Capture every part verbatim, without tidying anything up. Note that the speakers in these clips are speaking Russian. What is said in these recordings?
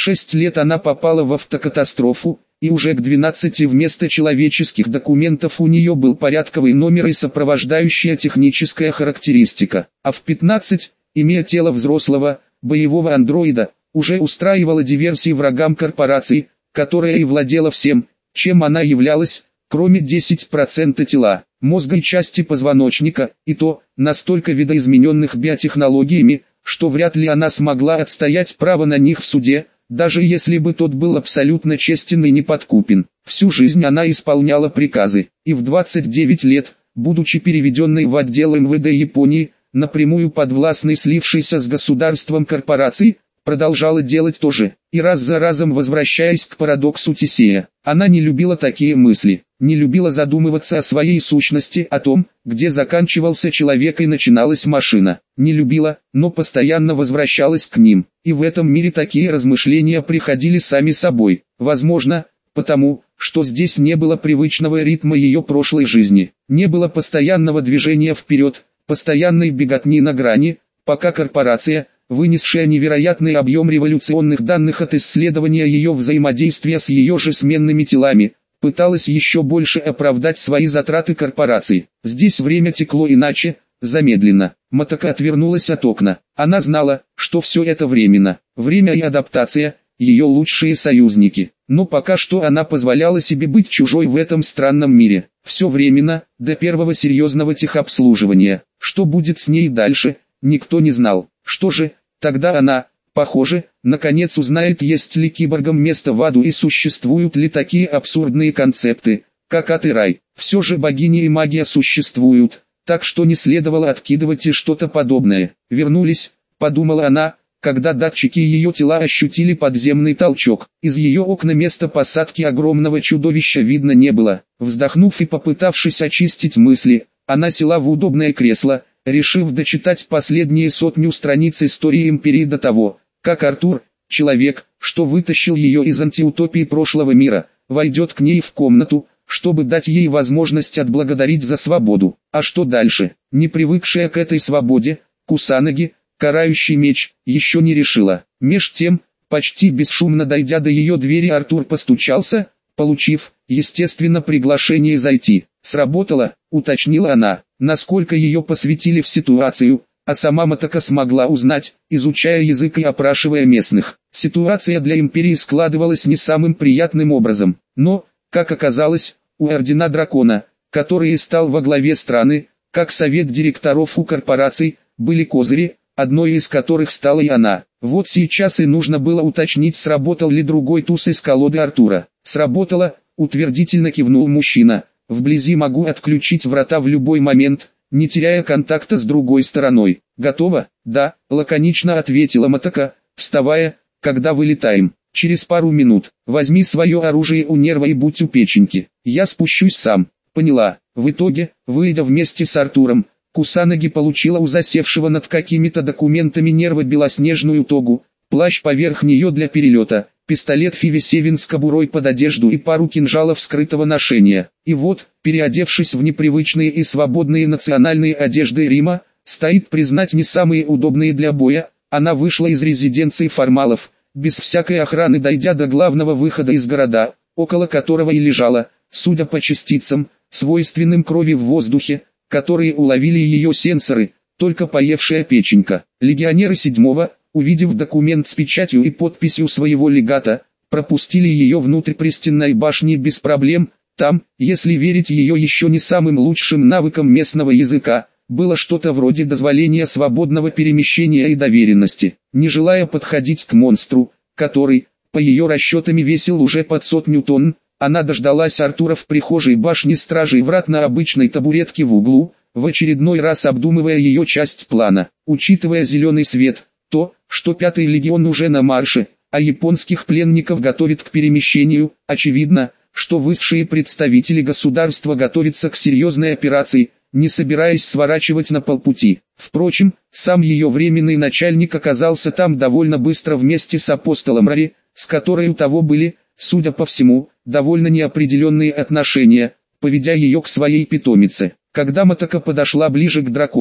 шесть лет она попала в автокатастрофу, и уже к двенадцати вместо человеческих документов у нее был порядковый номер и сопровождающая техническая характеристика. А в пятнадцать, имея тело взрослого, боевого андроида, уже устраивала диверсии врагам корпорации, которая и владела всем, чем она являлась, кроме десяти процентов тела, мозга и части позвоночника, и то, настолько видоизмененных биотехнологиями, что вряд ли она смогла отстоять право на них в суде, даже если бы тот был абсолютно честен и неподкупен. Всю жизнь она исполняла приказы, и в двадцать девять лет, будучи переведенной в отдел эм вэ дэ Японии, напрямую подвластной слившейся с государством корпорации, продолжала делать то же, и раз за разом возвращаясь к парадоксу Тесея. Она не любила такие мысли, не любила задумываться о своей сущности, о том, где заканчивался человек и начиналась машина. Не любила, но постоянно возвращалась к ним, и в этом мире такие размышления приходили сами собой. Возможно, потому, что здесь не было привычного ритма ее прошлой жизни, не было постоянного движения вперед, постоянной беготни на грани, пока корпорация, вынесшая невероятный объем революционных данных от исследования ее взаимодействия с ее же сменными телами, пыталась еще больше оправдать свои затраты корпорации. Здесь время текло иначе, замедленно. Мотока отвернулась от окна. Она знала, что все это временно. Время и адаптация – ее лучшие союзники. Но пока что она позволяла себе быть чужой в этом странном мире. Все временно, до первого серьезного техобслуживания. Что будет с ней дальше, никто не знал. Что же, тогда она, похоже, наконец узнает, есть ли киборгам место в аду и существуют ли такие абсурдные концепты, как ад и рай. Все же богини и магия существуют, так что не следовало откидывать и что-то подобное. Вернулись, подумала она, когда датчики ее тела ощутили подземный толчок. Из ее окна места посадки огромного чудовища видно не было. Вздохнув и попытавшись очистить мысли, она села в удобное кресло, решив дочитать последние сотню страниц истории Империи до того, как Артур, человек, что вытащил ее из антиутопии прошлого мира, войдет к ней в комнату, чтобы дать ей возможность отблагодарить за свободу. А что дальше? Не привыкшая к этой свободе, Кусанаги, карающий меч, еще не решила. Меж тем, почти бесшумно дойдя до ее двери, Артур постучался, получив, естественно, приглашение зайти. «Сработало», — уточнила она, насколько ее посвятили в ситуацию, а сама Мотока смогла узнать, изучая язык и опрашивая местных. Ситуация для Империи складывалась не самым приятным образом, но, как оказалось, у Ордена Дракона, который и стал во главе страны, как совет директоров у корпораций, были козыри, одной из которых стала и она. Вот сейчас и нужно было уточнить, сработал ли другой туз из колоды Артура. «Сработало», — утвердительно кивнул мужчина. «Вблизи могу отключить врата в любой момент, не теряя контакта с другой стороной». «Готово?» «Да», — лаконично ответила Мотока, вставая, «когда вылетаем?» «Через пару минут. Возьми свое оружие у Нерва и будь у печеньки. Я спущусь сам». «Поняла». В итоге, выйдя вместе с Артуром, Кусанаги получила у засевшего над какими-то документами Нерва белоснежную тогу, плащ поверх нее для перелета, пистолет Фиви Севен с кобурой под одежду и пару кинжалов скрытого ношения. И вот, переодевшись в непривычные и свободные национальные одежды Рима, стоит признать не самые удобные для боя, она вышла из резиденции формалов, без всякой охраны дойдя до главного выхода из города, около которого и лежала, судя по частицам, свойственным крови в воздухе, которые уловили ее сенсоры, только поевшая печенька. Легионеры седьмого, увидев документ с печатью и подписью своего легата, пропустили ее внутрь пристенной башни без проблем. Там, если верить ее еще не самым лучшим навыкам местного языка, было что-то вроде дозволения свободного перемещения и доверенности. Не желая подходить к монстру, который, по ее расчетам, весил уже под сотню тонн, она дождалась Артура в прихожей башни стражей врат на обычной табуретке в углу, в очередной раз обдумывая ее часть плана. Учитывая зеленый свет, то, что пятый легион уже на марше, а японских пленников готовит к перемещению, очевидно, что высшие представители государства готовятся к серьезной операции, не собираясь сворачивать на полпути. Впрочем, сам ее временный начальник оказался там довольно быстро вместе с апостолом Рари, с которой у того были, судя по всему, довольно неопределенные отношения, поведя ее к своей питомице. Когда Мотока подошла ближе к дракону,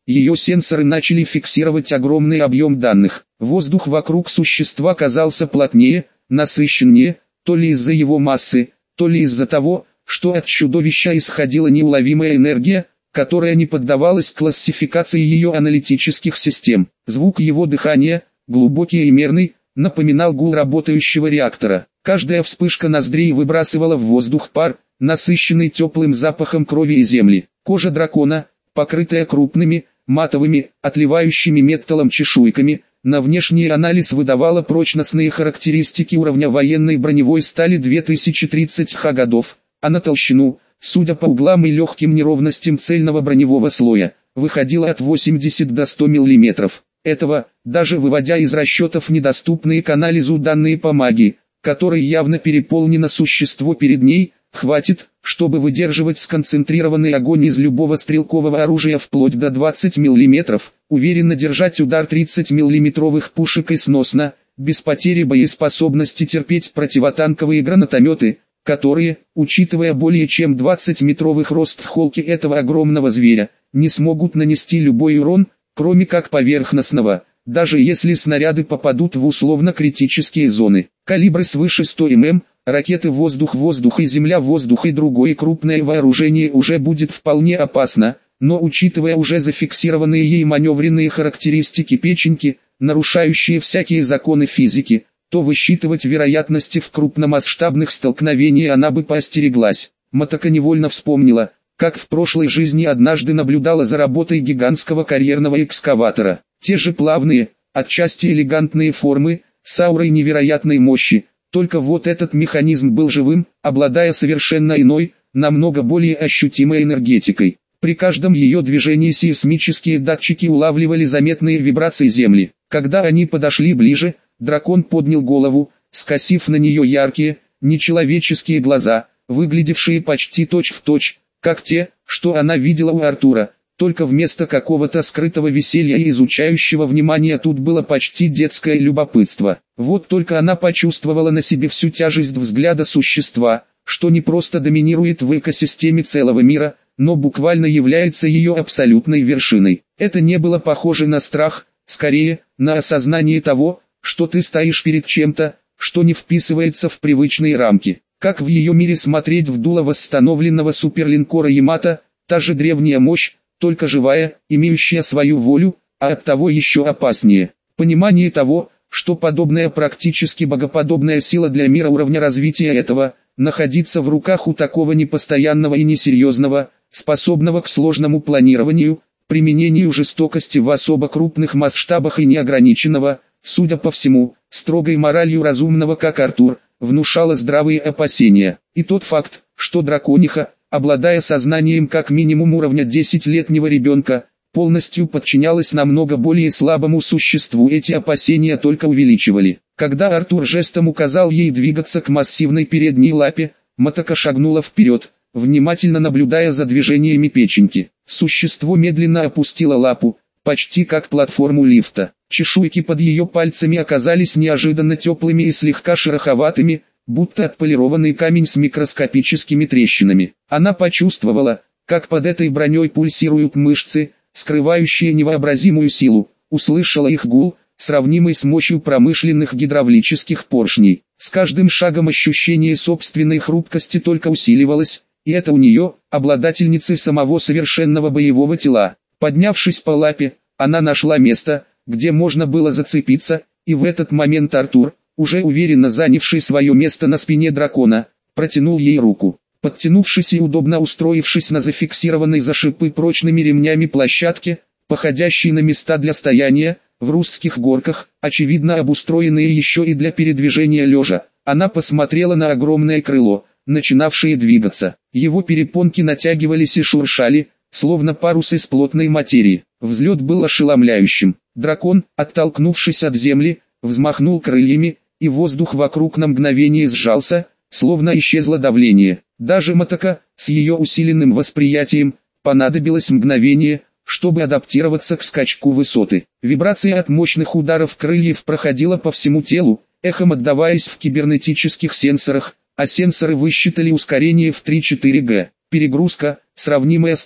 ее сенсоры начали фиксировать огромный объем данных. Воздух вокруг существа казался плотнее, насыщеннее, то ли из-за его массы, то ли из-за того, что от чудовища исходила неуловимая энергия, которая не поддавалась классификации ее аналитических систем. Звук его дыхания, глубокий и мерный, напоминал гул работающего реактора. Каждая вспышка ноздрей выбрасывала в воздух пар, насыщенный теплым запахом крови и земли. Кожа дракона, покрытая крупными, матовыми, отливающими металлом чешуйками, на внешний анализ выдавала прочностные характеристики уровня военной броневой стали две тысячи тридцать ха годов, а на толщину, судя по углам и легким неровностям цельного броневого слоя, выходила от восьмидесяти до ста миллиметров. Этого, даже выводя из расчетов недоступные к анализу данные по магии, которой явно переполнено существо перед ней, хватит, чтобы выдерживать сконцентрированный огонь из любого стрелкового оружия вплоть до двадцати миллиметров, уверенно держать удар тридцатимиллиметровых пушек и сносно, без потери боеспособности терпеть противотанковые гранатометы, которые, учитывая более чем двадцатиметровый рост холки этого огромного зверя, не смогут нанести любой урон, кроме как поверхностного, даже если снаряды попадут в условно-критические зоны. Калибры свыше ста миллиметров, ракеты воздух-воздух и земля-воздух и другое крупное вооружение уже будет вполне опасно, но учитывая уже зафиксированные ей маневренные характеристики печеньки, нарушающие всякие законы физики, то высчитывать вероятности в крупномасштабных столкновениях она бы поостереглась. Мотока невольно вспомнила, как в прошлой жизни однажды наблюдала за работой гигантского карьерного экскаватора. Те же плавные, отчасти элегантные формы, с аурой невероятной мощи, только вот этот механизм был живым, обладая совершенно иной, намного более ощутимой энергетикой. При каждом ее движении сейсмические датчики улавливали заметные вибрации земли. Когда они подошли ближе, дракон поднял голову, скосив на нее яркие, нечеловеческие глаза, выглядевшие почти точь-в-точь, как те, что она видела у Артура, только вместо какого-то скрытого веселья и изучающего внимания тут было почти детское любопытство. Вот только она почувствовала на себе всю тяжесть взгляда существа, что не просто доминирует в экосистеме целого мира, но буквально является ее абсолютной вершиной. Это не было похоже на страх, скорее, на осознание того, что ты стоишь перед чем-то, что не вписывается в привычные рамки. Как в ее мире смотреть в дуло восстановленного суперлинкора Ямато, та же древняя мощь, только живая, имеющая свою волю, а оттого еще опаснее. Понимание того, что подобная практически богоподобная сила для мира уровня развития этого, находиться в руках у такого непостоянного и несерьезного, способного к сложному планированию, применению жестокости в особо крупных масштабах и неограниченного, судя по всему, строгой моралью разумного как Артур, внушало здравые опасения. И тот факт, что дракониха, обладая сознанием как минимум уровня десятилетнего ребенка, полностью подчинялась намного более слабому существу, эти опасения только увеличивали. Когда Артур жестом указал ей двигаться к массивной передней лапе, Мотока шагнула вперед, внимательно наблюдая за движениями печеньки. Существо медленно опустило лапу, почти как платформу лифта. Чешуйки под ее пальцами оказались неожиданно теплыми и слегка шероховатыми, будто отполированный камень с микроскопическими трещинами. Она почувствовала, как под этой броней пульсируют мышцы, скрывающие невообразимую силу, услышала их гул, сравнимый с мощью промышленных гидравлических поршней. С каждым шагом ощущение собственной хрупкости только усиливалось, и это у нее, обладательницы самого совершенного боевого тела. Поднявшись по лапе, она нашла место, где можно было зацепиться, и в этот момент Артур, уже уверенно занявший свое место на спине дракона, протянул ей руку. Подтянувшись и удобно устроившись на зафиксированной за шипы прочными ремнями площадке, походящей на места для стояния, в русских горках, очевидно обустроенные еще и для передвижения лежа, она посмотрела на огромное крыло, начинавшее двигаться. Его перепонки натягивались и шуршали, словно парус из плотной материи. Взлет был ошеломляющим. Дракон, оттолкнувшись от земли, взмахнул крыльями, и воздух вокруг на мгновение сжался, словно исчезло давление. Даже Мотока, с ее усиленным восприятием, понадобилось мгновение, чтобы адаптироваться к скачку высоты. Вибрация от мощных ударов крыльев проходила по всему телу, эхом отдаваясь в кибернетических сенсорах, а сенсоры высчитали ускорение в три-четыре гэ. Перегрузка, сравнимая с той,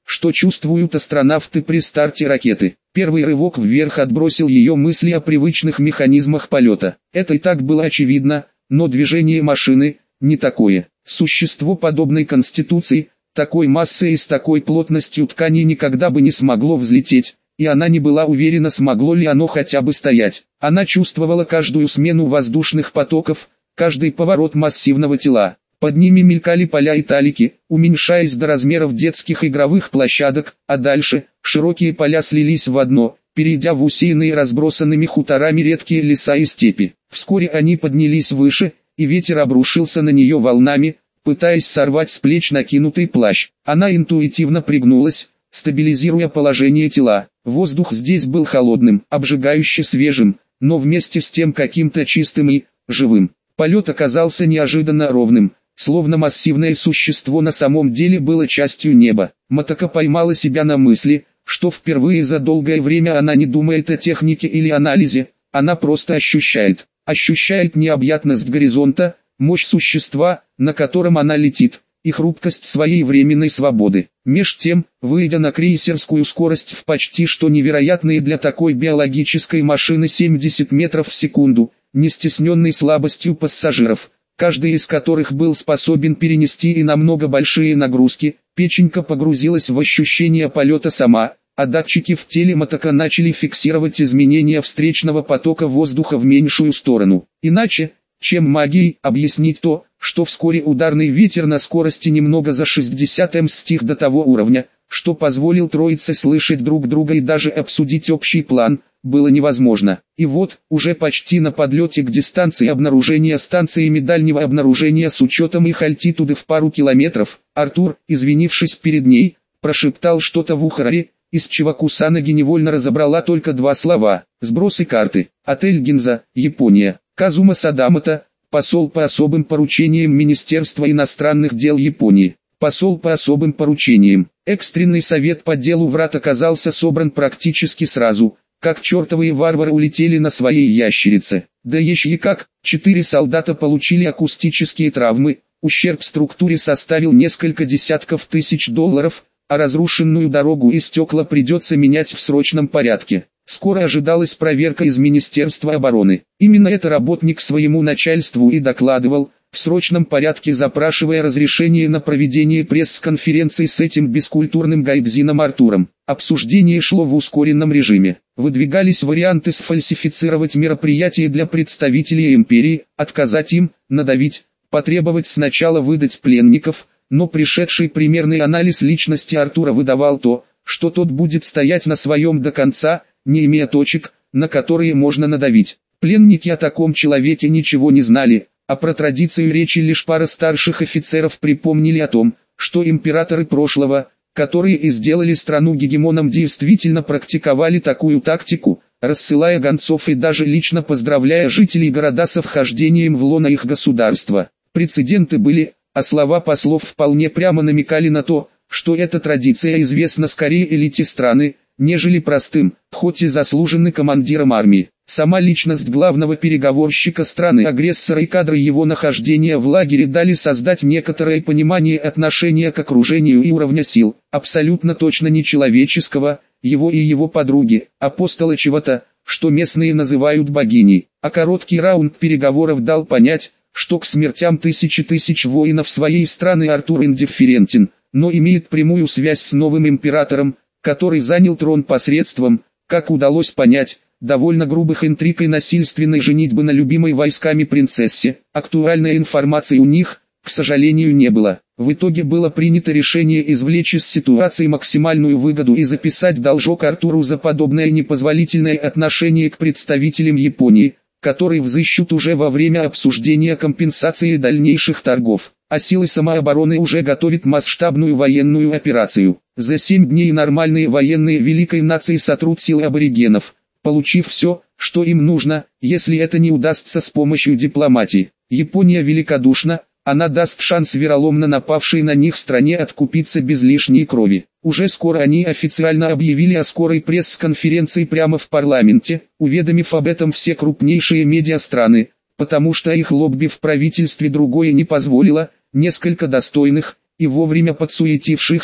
что чувствуют астронавты при старте ракеты. Первый рывок вверх отбросил ее мысли о привычных механизмах полета. Это и так было очевидно, но движение машины не такое. Существо подобной конституции, такой массы и с такой плотностью ткани никогда бы не смогло взлететь, и она не была уверена, смогло ли оно хотя бы стоять. Она чувствовала каждую смену воздушных потоков, каждый поворот массивного тела. Под ними мелькали поля и талики, уменьшаясь до размеров детских игровых площадок, а дальше широкие поля слились в одно, перейдя в усеянные разбросанными хуторами редкие леса и степи. Вскоре они поднялись выше, и ветер обрушился на нее волнами, пытаясь сорвать с плеч накинутый плащ. Она интуитивно пригнулась, стабилизируя положение тела. Воздух здесь был холодным, обжигающе свежим, но вместе с тем каким-то чистым и живым. Полет оказался неожиданно ровным, словно массивное существо на самом деле было частью неба. Мотока поймала себя на мысли, что впервые за долгое время она не думает о технике или анализе, она просто ощущает. Ощущает необъятность горизонта, мощь существа, на котором она летит, и хрупкость своей временной свободы. Меж тем, выйдя на крейсерскую скорость в почти что невероятные для такой биологической машины семьдесят метров в секунду, не стесненной слабостью пассажиров, каждый из которых был способен перенести и намного большие нагрузки, печенька погрузилась в ощущение полета сама, а датчики в теле мотока начали фиксировать изменения встречного потока воздуха в меньшую сторону. Иначе, чем магией, объяснить то, что вскоре ударный ветер на скорости немного за шестьдесят миль стих до того уровня, что позволил троице слышать друг друга и даже обсудить общий план, было невозможно. И вот, уже почти на подлете к дистанции обнаружения станциями дальнего обнаружения с учетом их альтитуды в пару километров, Артур, извинившись перед ней, прошептал что-то в ухо Рари, из чего Кусанаги невольно разобрала только два слова: «Сбросы карты». Отель Гинза, Япония. Казума Садамото, посол по особым поручениям Министерства иностранных дел Японии. Посол по особым поручениям. Экстренный совет по делу врат оказался собран практически сразу, как чертовые варвары улетели на своей ящерице. Да еще и как, четыре солдата получили акустические травмы, ущерб структуре составил несколько десятков тысяч долларов, а разрушенную дорогу и стекла придется менять в срочном порядке. Скоро ожидалась проверка из Министерства обороны. Именно это работник своему начальству и докладывал, в срочном порядке запрашивая разрешение на проведение пресс-конференции с этим бескультурным гайдзином Артуром. Обсуждение шло в ускоренном режиме. Выдвигались варианты сфальсифицировать мероприятие для представителей империи, отказать им, надавить, потребовать сначала выдать пленников, но пришедший примерный анализ личности Артура выдавал то, что тот будет стоять на своем до конца, не имея точек, на которые можно надавить. Пленники о таком человеке ничего не знали, а про традицию речи лишь пара старших офицеров припомнили о том, что императоры прошлого, которые и сделали страну гегемоном, действительно практиковали такую тактику, рассылая гонцов и даже лично поздравляя жителей города со вхождением в лоно их государства. Прецеденты были, а слова послов вполне прямо намекали на то, что эта традиция известна скорее элите страны, нежели простым, хоть и заслуженным командирам армии. Сама личность главного переговорщика страны-агрессора и кадры его нахождения в лагере дали создать некоторое понимание отношения к окружению и уровня сил, абсолютно точно не человеческого, его и его подруги, апостола чего-то, что местные называют богиней. А короткий раунд переговоров дал понять, что к смертям тысячи тысяч воинов своей страны Артур индифферентен, но имеет прямую связь с новым императором, который занял трон посредством, как удалось понять, довольно грубых интриг и насильственной женитьбы на любимой войсками принцессе. Актуальной информации у них, к сожалению, не было. В итоге было принято решение извлечь из ситуации максимальную выгоду и записать должок Артуру за подобное непозволительное отношение к представителям Японии, который взыщут уже во время обсуждения компенсации дальнейших торгов. А силы самообороны уже готовят масштабную военную операцию. За семь дней нормальные военные великой нации сотрут силы аборигенов, получив все, что им нужно, если это не удастся с помощью дипломатии. Япония великодушна, она даст шанс вероломно напавшей на них стране откупиться без лишней крови. Уже скоро они официально объявили о скорой пресс-конференции прямо в парламенте, уведомив об этом все крупнейшие медиастраны, потому что их лобби в правительстве другое не позволило. Несколько достойных и вовремя подсуетившихся,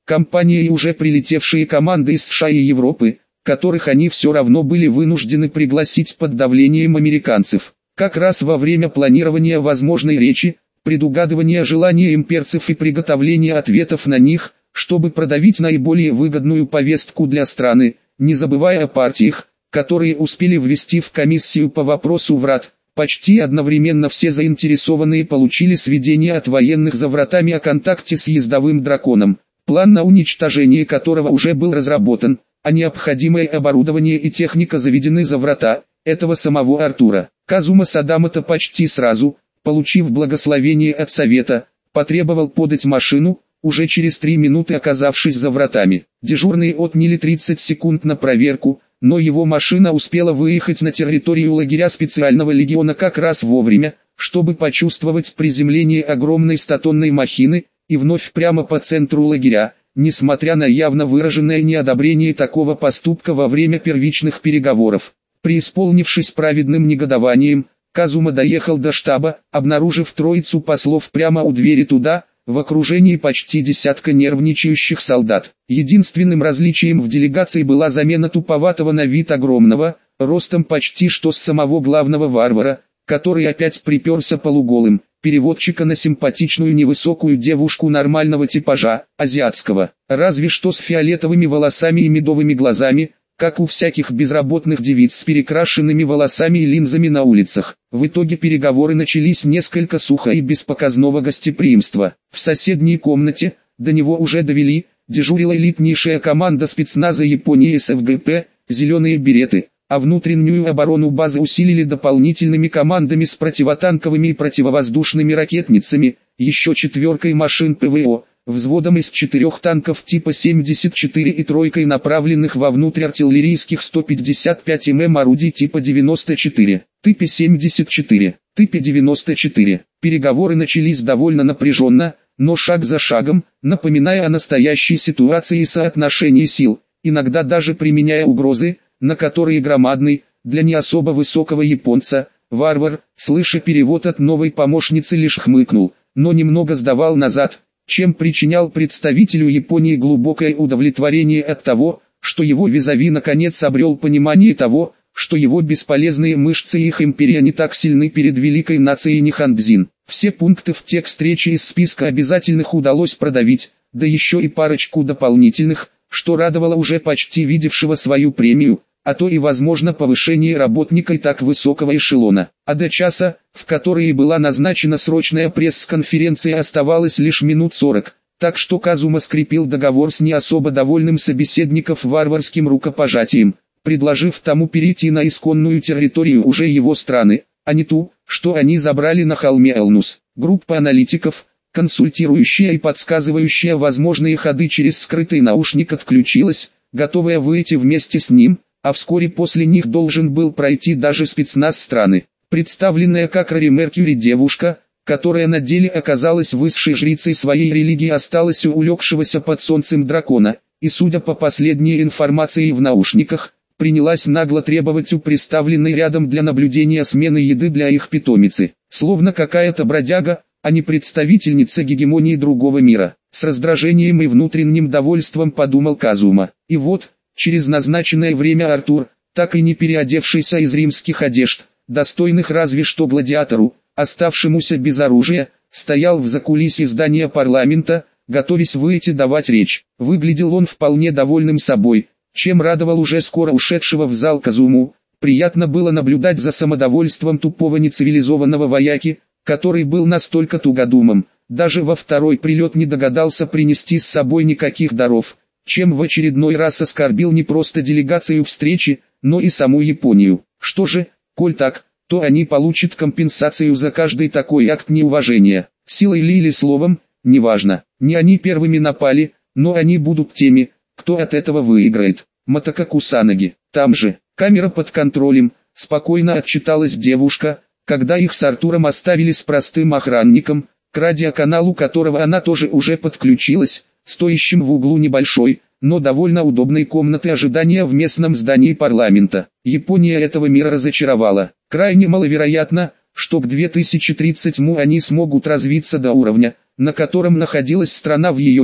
Компания и уже прилетевшие команды из США и Европы, которых они все равно были вынуждены пригласить под давлением американцев. Как раз во время планирования возможной речи, предугадывания желания имперцев и приготовления ответов на них, чтобы продавить наиболее выгодную повестку для страны, не забывая о партиях, которые успели ввести в комиссию по вопросу врат. Почти одновременно все заинтересованные получили сведения от военных за вратами о контакте с ездовым драконом, план на уничтожение которого уже был разработан, а необходимое оборудование и техника заведены за врата этого самого Артура. Казума Садамото почти сразу, получив благословение от совета, потребовал подать машину, уже через три минуты оказавшись за вратами. Дежурные отняли тридцать секунд на проверку, но его машина успела выехать на территорию лагеря специального легиона как раз вовремя, чтобы почувствовать приземление огромной стотонной махины, и вновь прямо по центру лагеря, несмотря на явно выраженное неодобрение такого поступка во время первичных переговоров. Преисполнившись праведным негодованием, Казума доехал до штаба, обнаружив троицу послов прямо у двери туда, в окружении почти десятка нервничающих солдат. Единственным различием в делегации была замена туповатого на вид огромного, ростом почти что с самого главного варвара, который опять приперся полуголым, переводчика на симпатичную невысокую девушку нормального типажа, азиатского, разве что с фиолетовыми волосами и медовыми глазами, как у всяких безработных девиц с перекрашенными волосами и линзами на улицах. В итоге переговоры начались несколько сухо и без показного гостеприимства. В соседней комнате, до него уже довели, дежурила элитнейшая команда спецназа Японии СФГП, «Зеленые береты», а внутреннюю оборону базы усилили дополнительными командами с противотанковыми и противовоздушными ракетницами, еще четверкой машин ПВО, взводом из четырех танков типа семьдесят четыре и тройкой направленных вовнутрь артиллерийских сто пятьдесят пять мм орудий типа девяносто четыре, типа семьдесят четыре, типа девяносто четыре. Переговоры начались довольно напряженно, но шаг за шагом, напоминая о настоящей ситуации и соотношении сил, иногда даже применяя угрозы, на которые громадный, для не особо высокого японца, варвар, слыша перевод от новой помощницы, лишь хмыкнул, но немного сдавал назад, чем причинял представителю Японии глубокое удовлетворение от того, что его визави наконец обрел понимание того, что его бесполезные мышцы и их империя не так сильны перед великой нацией Нихандзин. Все пункты в текст речи из списка обязательных удалось продавить, да еще и парочку дополнительных, что радовало уже почти видевшего свою премию, а то и возможно повышение работника и так высокого эшелона. А до часа, в который была назначена срочная пресс-конференция, оставалось лишь минут сорок, так что Казума скрепил договор с не особо довольным собеседником варварским рукопожатием, предложив тому перейти на исконную территорию уже его страны, а не ту, что они забрали на холме Элнус. Группа аналитиков, консультирующая и подсказывающая возможные ходы через скрытый наушник, отключилась, готовая выйти вместе с ним, а вскоре после них должен был пройти даже спецназ страны. Представленная как Рори Меркьюри девушка, которая на деле оказалась высшей жрицей своей религии, осталась у улегшегося под солнцем дракона, и судя по последней информации в наушниках, принялась нагло требовать у представленной рядом для наблюдения смены еды для их питомицы, словно какая-то бродяга, а не представительница гегемонии другого мира. С раздражением и внутренним довольством подумал Казума. И вот, через назначенное время Артур, так и не переодевшийся из римских одежд, достойных разве что гладиатору, оставшемуся без оружия, стоял в закулисье здания парламента, готовясь выйти давать речь. Выглядел он вполне довольным собой, чем радовал уже скоро ушедшего в зал Казуму. Приятно было наблюдать за самодовольством тупого нецивилизованного вояки, который был настолько тугодумом, даже во второй прилет не догадался принести с собой никаких даров, чем в очередной раз оскорбил не просто делегацию встречи, но и саму Японию. Что же, коль так, то они получат компенсацию за каждый такой акт неуважения, силой ли или словом, неважно. Не они первыми напали, но они будут теми, кто от этого выиграет. Мотока Кусанаги. Там же, камера под контролем, спокойно отчиталась девушка, когда их с Артуром оставили с простым охранником, к радиоканалу которого она тоже уже подключилась, стоящим в углу небольшой, но довольно удобной комнаты ожидания в местном здании парламента. Япония этого мира разочаровала. Крайне маловероятно, что к две тысячи тридцатому они смогут развиться до уровня, на котором находилась страна в ее мире,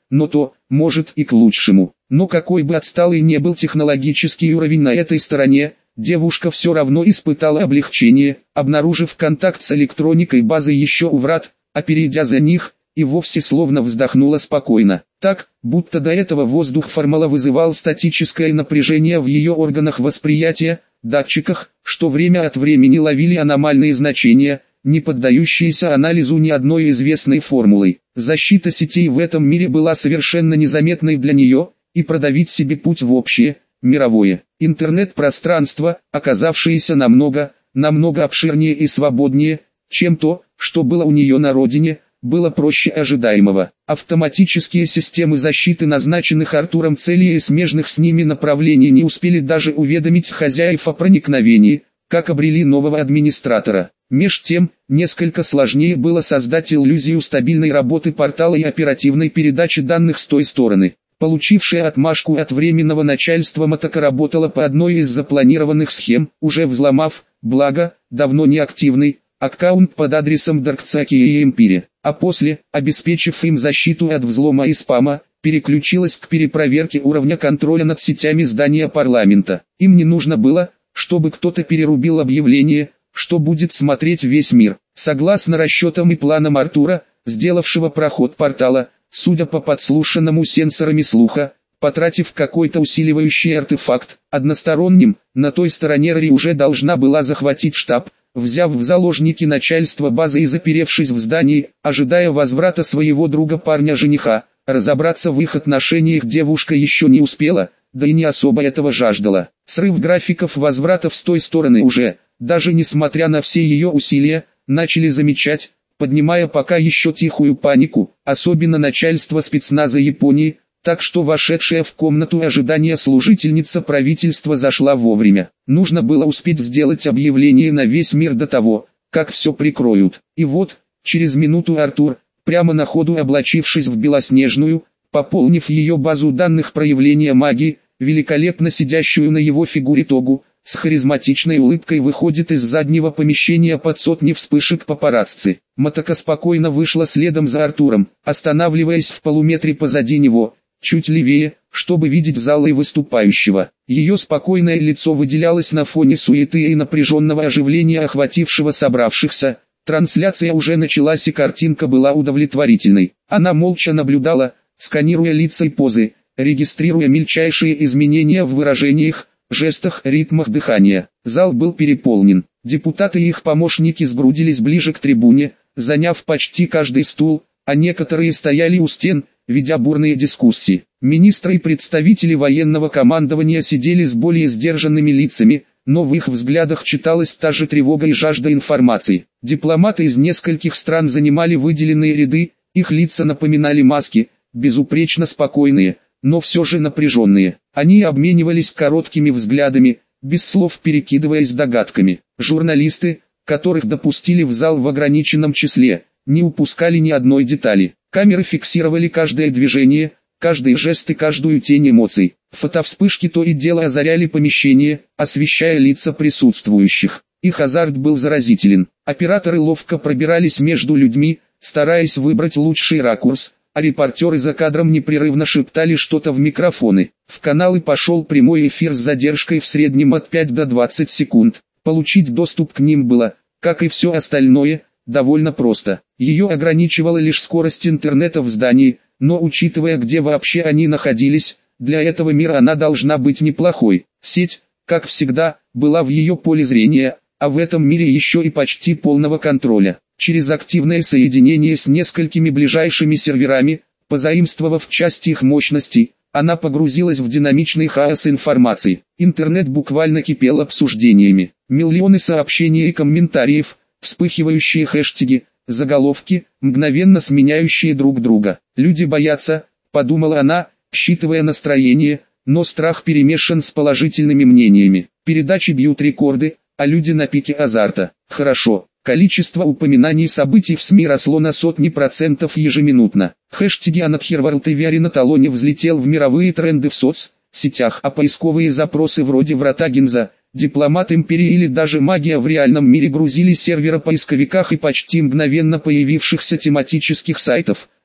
но то, может, и к лучшему. Но какой бы отсталый ни был технологический уровень на этой стороне, девушка все равно испытала облегчение, обнаружив контакт с электроникой базы еще у врат, а перейдя за них, и вовсе словно вздохнула спокойно. Так, будто до этого воздух формала вызывал статическое напряжение в ее органах восприятия, датчиках, что время от времени ловили аномальные значения, не поддающиеся анализу ни одной известной формулой. Защита сетей в этом мире была совершенно незаметной для нее, и продавить себе путь в общее, мировое интернет-пространство, оказавшееся намного, намного обширнее и свободнее, чем то, что было у нее на родине, было проще ожидаемого. Автоматические системы защиты назначенных Артуром целей и смежных с ними направлений не успели даже уведомить хозяев о проникновении, как обрели нового администратора. Меж тем, несколько сложнее было создать иллюзию стабильной работы портала и оперативной передачи данных с той стороны. Получившая отмашку от временного начальства Мотока работала по одной из запланированных схем, уже взломав, благо, давно неактивный, аккаунт под адресом Даркцаки и Эмпире, а после, обеспечив им защиту от взлома и спама, переключилась к перепроверке уровня контроля над сетями здания парламента. Им не нужно было, чтобы кто-то перерубил объявление, что будет смотреть весь мир. Согласно расчетам и планам Артура, сделавшего проход портала, судя по подслушанному сенсорами слуха, потратив какой-то усиливающий артефакт, односторонним, на той стороне Ри уже должна была захватить штаб, взяв в заложники начальство базы и заперевшись в здании, ожидая возврата своего друга-парня-жениха. Разобраться в их отношениях девушка еще не успела, да и не особо этого жаждала. Срыв графиков возвратов с той стороны уже, даже несмотря на все ее усилия, начали замечать, поднимая пока еще тихую панику, особенно начальство спецназа Японии, так что вошедшая в комнату ожидания служительница правительства зашла вовремя. Нужно было успеть сделать объявление на весь мир до того, как все прикроют. И вот, через минуту Артур, прямо на ходу облачившись в белоснежную, пополнив ее базу данных проявления магии, великолепно сидящую на его фигуре тогу, с харизматичной улыбкой выходит из заднего помещения под сотни вспышек папарацци. Мотока спокойно вышла следом за Артуром, останавливаясь в полуметре позади него, чуть левее, чтобы видеть зал и выступающего. Ее спокойное лицо выделялось на фоне суеты и напряженного оживления, охватившего собравшихся. Трансляция уже началась и картинка была удовлетворительной. Она молча наблюдала, сканируя лица и позы, регистрируя мельчайшие изменения в выражениях, жестах, ритмах дыхания. Зал был переполнен. Депутаты и их помощники сгрудились ближе к трибуне, заняв почти каждый стул, а некоторые стояли у стен, ведя бурные дискуссии. Министры и представители военного командования сидели с более сдержанными лицами, но в их взглядах читалась та же тревога и жажда информации. Дипломаты из нескольких стран занимали выделенные ряды, их лица напоминали маски, безупречно спокойные, но все же напряженные. Они обменивались короткими взглядами, без слов перекидываясь догадками. Журналисты, которых допустили в зал в ограниченном числе, не упускали ни одной детали. Камеры фиксировали каждое движение, каждый жест и каждую тень эмоций. Фотовспышки то и дело озаряли помещение, освещая лица присутствующих. Их азарт был заразителен. Операторы ловко пробирались между людьми, стараясь выбрать лучший ракурс, а репортеры за кадром непрерывно шептали что-то в микрофоны. В каналы пошел прямой эфир с задержкой в среднем от пяти до двадцати секунд. Получить доступ к ним было, как и все остальное, довольно просто. Ее ограничивала лишь скорость интернета в здании, но учитывая, где вообще они находились, для этого мира она должна быть неплохой. Сеть, как всегда, была в ее поле зрения, а в этом мире еще и почти полного контроля. Через активное соединение с несколькими ближайшими серверами, позаимствовав часть их мощностей, она погрузилась в динамичный хаос информации. Интернет буквально кипел обсуждениями. Миллионы сообщений и комментариев, вспыхивающие хэштеги, заголовки, мгновенно сменяющие друг друга. «Люди боятся», — подумала она, считывая настроение, но страх перемешан с положительными мнениями. Передачи бьют рекорды, а люди на пике азарта. Хорошо. Количество упоминаний событий в СМИ росло на сотни процентов ежеминутно. Хэштеги «Анатхирвард» и «Вяри» на талоне взлетел в мировые тренды в соцсетях, а поисковые запросы вроде «Врата Гинза», «Дипломат Империи» или даже «Магия в реальном мире» грузили сервера поисковиках и почти мгновенно появившихся тематических сайтов,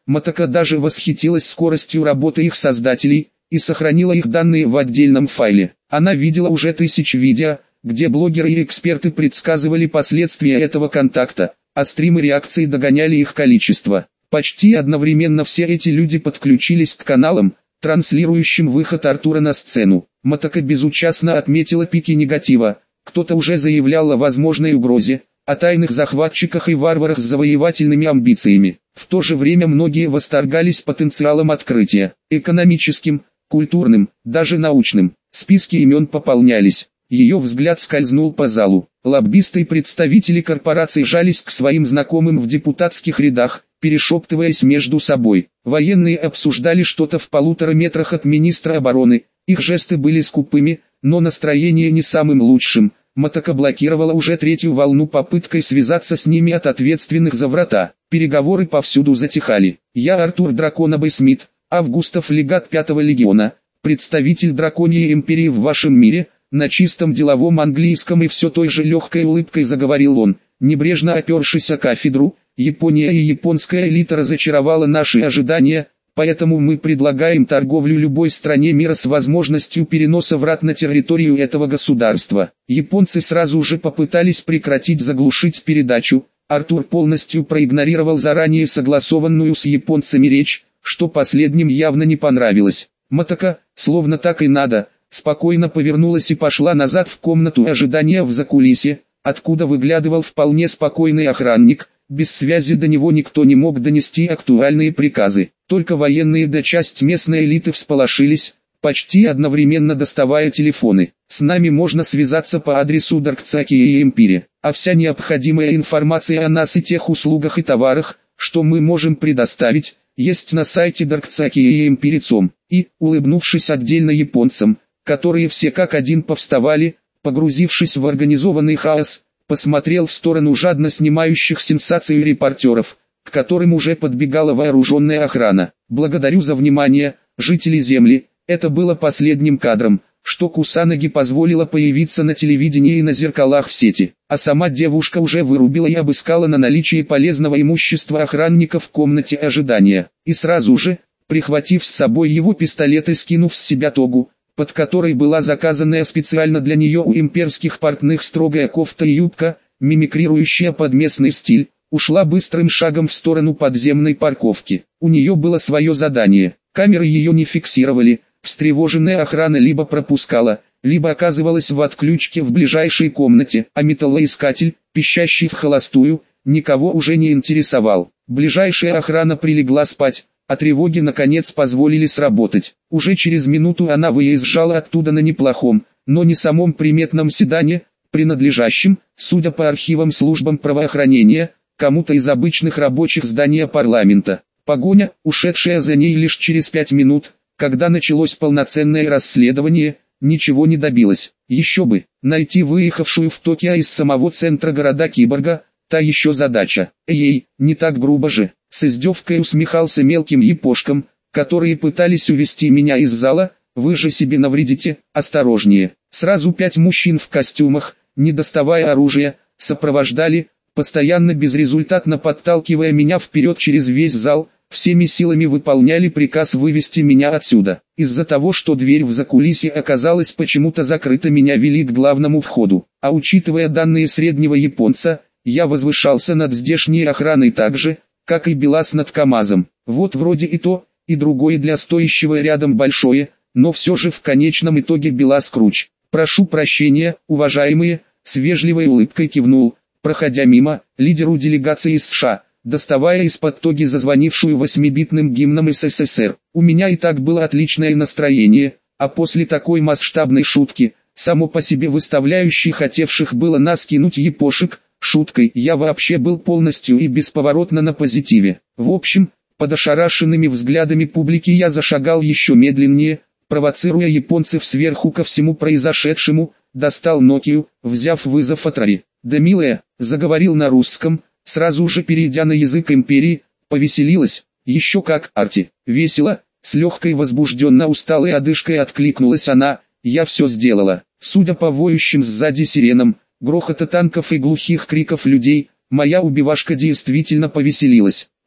Мотока даже восхитилась скоростью работы их создателей и сохранила их данные в отдельном файле. Она видела уже тысячи видео, где блогеры и эксперты предсказывали последствия этого контакта, а стримы реакций догоняли их количество. Почти одновременно все эти люди подключились к каналам, транслирующим выход Артура на сцену. Мотока безучастно отметила пики негатива, кто-то уже заявлял о возможной угрозе, о тайных захватчиках и варварах с завоевательными амбициями. В то же время многие восторгались потенциалом открытия, экономическим, культурным, даже научным. Списки имен пополнялись. Ее взгляд скользнул по залу. Лоббисты и представители корпораций жались к своим знакомым в депутатских рядах, перешептываясь между собой. Военные обсуждали что-то в полутора метрах от министра обороны. Их жесты были скупыми, но настроение не самым лучшим. Мотока блокировала уже третью волну попыткой связаться с ними от ответственных за врата. Переговоры повсюду затихали. Я Артур Драконобой Смит, Августов легат пятого легиона, представитель Драконьей империи в вашем мире. На чистом деловом английском и все той же легкой улыбкой заговорил он, небрежно опершись о кафедру. Япония и японская элита разочаровала наши ожидания, поэтому мы предлагаем торговлю любой стране мира с возможностью переноса врат на территорию этого государства. Японцы сразу же попытались прекратить заглушить передачу. Артур полностью проигнорировал заранее согласованную с японцами речь, что последним явно не понравилось. Мотока, словно так и надо, спокойно повернулась и пошла назад в комнату ожидания в закулисье, откуда выглядывал вполне спокойный охранник. Без связи до него никто не мог донести актуальные приказы. Только военные да часть местной элиты всполошились, почти одновременно доставая телефоны. С нами можно связаться по адресу Даркцаки и Эмпире, а вся необходимая информация о нас и тех услугах и товарах, что мы можем предоставить, есть на сайте Даркцаки и Эмпирицом. И, улыбнувшись отдельно японцам, которые все как один повставали, погрузившись в организованный хаос, посмотрел в сторону жадно снимающих сенсацию репортеров, к которым уже подбегала вооруженная охрана. Благодарю за внимание, жители Земли. Это было последним кадром, что Кусанаги позволила появиться на телевидении и на зеркалах в сети, а сама девушка уже вырубила и обыскала на наличие полезного имущества охранника в комнате ожидания, и сразу же, прихватив с собой его пистолет и скинув с себя тогу, под которой была заказанная специально для нее у имперских портных строгая кофта и юбка, мимикрирующая под местный стиль, ушла быстрым шагом в сторону подземной парковки. У нее было свое задание, камеры ее не фиксировали, встревоженная охрана либо пропускала, либо оказывалась в отключке в ближайшей комнате, а металлоискатель, пищащий в холостую, никого уже не интересовал. Ближайшая охрана прилегла спать, а тревоги наконец позволили сработать. Уже через минуту она выезжала оттуда на неплохом, но не самом приметном седане, принадлежащем, судя по архивам службам правоохранения, кому-то из обычных рабочих здания парламента. Погоня, ушедшая за ней лишь через пять минут, когда началось полноценное расследование, ничего не добилась. Еще бы, найти выехавшую в Токио из самого центра города киборга, та еще задача. Эй, не так грубо же. С издевкой усмехался мелким япошкам, которые пытались увести меня из зала. Вы же себе навредите, осторожнее. Сразу пять мужчин в костюмах, не доставая оружия, сопровождали, постоянно безрезультатно подталкивая меня вперед через весь зал, всеми силами выполняли приказ вывести меня отсюда. Из-за того, что дверь в закулисье оказалась почему-то закрыта, меня вели к главному входу. А учитывая данные среднего японца, я возвышался над здешней охраной так же, как и БелАЗ над КамАЗом. Вот вроде и то, и другое для стоящего рядом большое, но все же в конечном итоге БелАЗ круче. «Прошу прощения, уважаемые», с вежливой улыбкой кивнул, проходя мимо, лидеру делегации из США, доставая из-под тоги зазвонившую восьмибитным гимном СССР. У меня и так было отличное настроение, а после такой масштабной шутки, само по себе выставляющей хотевших было нас кинуть япошек, шуткой, я вообще был полностью и бесповоротно на позитиве. В общем, под ошарашенными взглядами публики я зашагал еще медленнее, провоцируя японцев сверху ко всему произошедшему, достал Нокию, взяв вызов от Рари. «Да милая», заговорил на русском, сразу же перейдя на язык империи, повеселилась, еще как, Арти, весело, с легкой возбужденно усталой одышкой откликнулась она, я все сделала. Судя по воющим сзади сиренам, грохота танков и глухих криков людей, моя убивашка действительно повеселилась.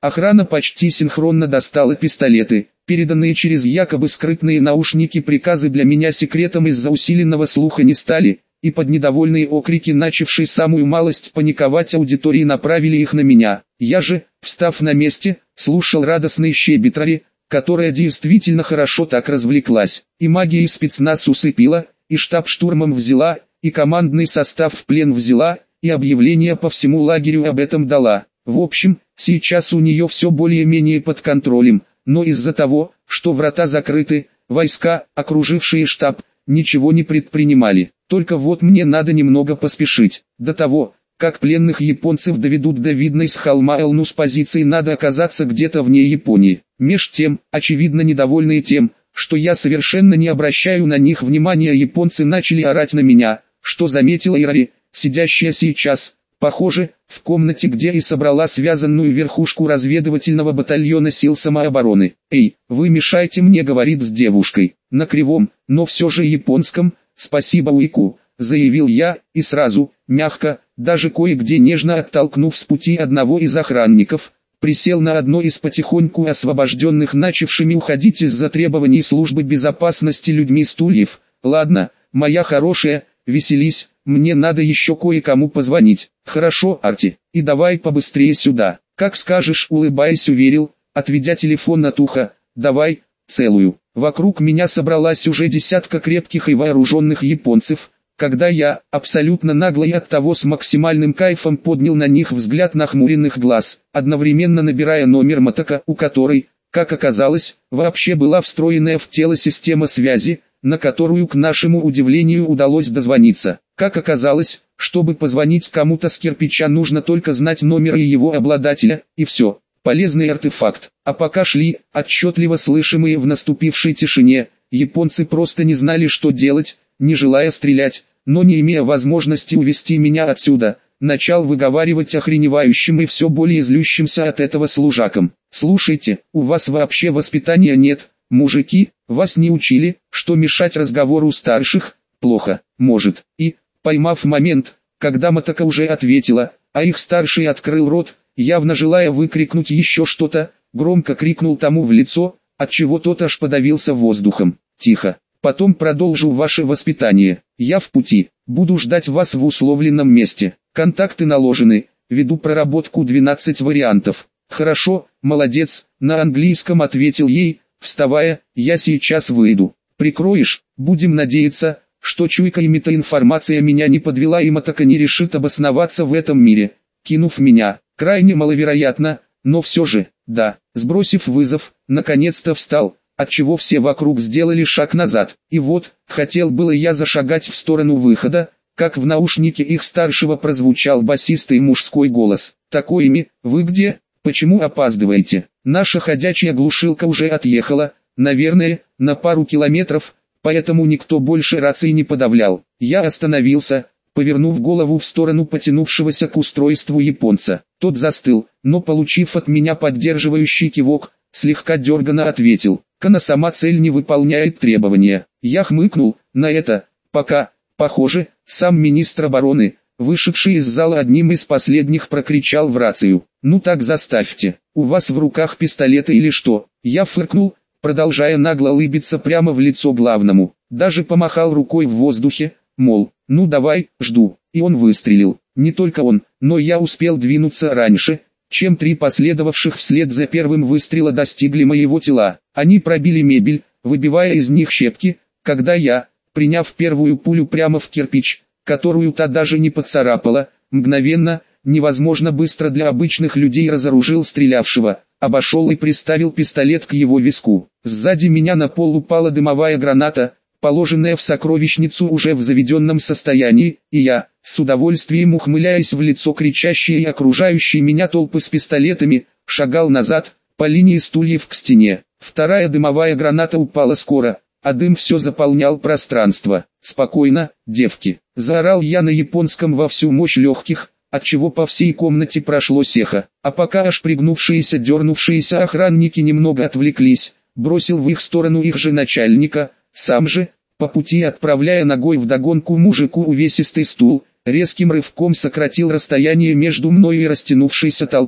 Охрана почти синхронно достала пистолеты. Переданные через якобы скрытные наушники приказы для меня секретом из-за усиленного слуха не стали, и под недовольные окрики, начавшие самую малость паниковать аудитории, направили их на меня. Я же, встав на месте, слушал радостные щебет Рари, которая действительно хорошо так развлеклась. И магия спецназ усыпила, и штаб штурмом взяла, и командный состав в плен взяла, и объявление по всему лагерю об этом дала. В общем, сейчас у нее все более-менее под контролем, но из-за того, что врата закрыты, войска, окружившие штаб, ничего не предпринимали. Только вот мне надо немного поспешить. До того, как пленных японцев доведут до видной с холма Элну с позиции, надо оказаться где-то вне Японии. Меж тем, очевидно недовольные тем, что я совершенно не обращаю на них внимания, японцы начали орать на меня, что заметила Ирари, сидящая сейчас, похоже, в комнате, где и собрала связанную верхушку разведывательного батальона сил самообороны. «Эй, вы мешаете мне», — говорит с девушкой, на кривом, но все же японском. «Спасибо, Уику», — заявил я, и сразу, мягко, даже кое-где нежно оттолкнув с пути одного из охранников, присел на одно из потихоньку освобожденных начавшими уходить из-за требований службы безопасности людьми стульев. «Ладно, моя хорошая, веселись, мне надо еще кое-кому позвонить». «Хорошо, Арти, и давай побыстрее сюда». «Как скажешь», — улыбаясь, уверил, отведя телефон от уха. «Давай, целую». Вокруг меня собралась уже десятка крепких и вооруженных японцев, когда я, абсолютно нагло и оттого с максимальным кайфом, поднял на них взгляд нахмуренных глаз, одновременно набирая номер Мотока, у которой, как оказалось, вообще была встроенная в тело система связи, на которую, к нашему удивлению, удалось дозвониться. Как оказалось, чтобы позвонить кому-то с кирпича, нужно только знать номер и его обладателя, и все. Полезный артефакт. А пока шли, отчетливо слышимые в наступившей тишине, японцы просто не знали, что делать, не желая стрелять, но не имея возможности увести меня отсюда, начал выговаривать охреневающим и все более злющимся от этого служакам. «Слушайте, у вас вообще воспитания нет, мужики, вас не учили, что мешать разговору старших, плохо, может». И, поймав момент, когда Мотока уже ответила, а их старший открыл рот, явно желая выкрикнуть еще что-то, громко крикнул тому в лицо, отчего тот аж подавился воздухом. «Тихо, потом продолжу ваше воспитание. Я в пути, буду ждать вас в условленном месте. Контакты наложены, веду проработку двенадцать вариантов». «Хорошо, молодец», — на английском ответил ей, вставая. «Я сейчас выйду. Прикроешь?» «Будем надеяться, что чуйка и метаинформация меня не подвела, и Мотока не решит обосноваться в этом мире, кинув меня. Крайне маловероятно, но все же, да». Сбросив вызов, наконец-то встал, отчего все вокруг сделали шаг назад. И вот, хотел было я зашагать в сторону выхода, как в наушнике их старшего прозвучал басистый мужской голос. «Такоими, вы где? Почему опаздываете? Наша ходячая глушилка уже отъехала, наверное, на пару километров, поэтому никто больше рации не подавлял». Я остановился, повернув голову в сторону потянувшегося к устройству японца. Тот застыл, но, получив от меня поддерживающий кивок, слегка дерганно ответил: «Кана, сама цель не выполняет требования». Я хмыкнул, на это, пока, похоже, сам министр обороны, вышедший из зала одним из последних, прокричал в рацию: «Ну так заставьте, у вас в руках пистолеты или что?» Я фыркнул, продолжая нагло улыбиться прямо в лицо главному, даже помахал рукой в воздухе, мол, ну давай, жду, и он выстрелил. Не только он, но я успел двинуться раньше, чем три последовавших вслед за первым выстрела достигли моего тела. Они пробили мебель, выбивая из них щепки, когда я, приняв первую пулю прямо в кирпич, которую та даже не поцарапала, мгновенно, невозможно быстро для обычных людей разоружил стрелявшего, обошел и приставил пистолет к его виску. Сзади меня на пол упала дымовая граната, положенная в сокровищницу уже в заведенном состоянии, и я, с удовольствием ухмыляясь в лицо кричащие и окружающие меня толпы с пистолетами, шагал назад, по линии стульев к стене. Вторая дымовая граната упала скоро, а дым все заполнял пространство. «Спокойно, девки!» — заорал я на японском во всю мощь легких, отчего по всей комнате прошлось эхо. А пока аж пригнувшиеся, дернувшиеся охранники немного отвлеклись, бросил в их сторону их же начальника, сам же, по пути отправляя ногой вдогонку мужику увесистый стул, резким рывком сократил расстояние между мной и растянувшейся толпой.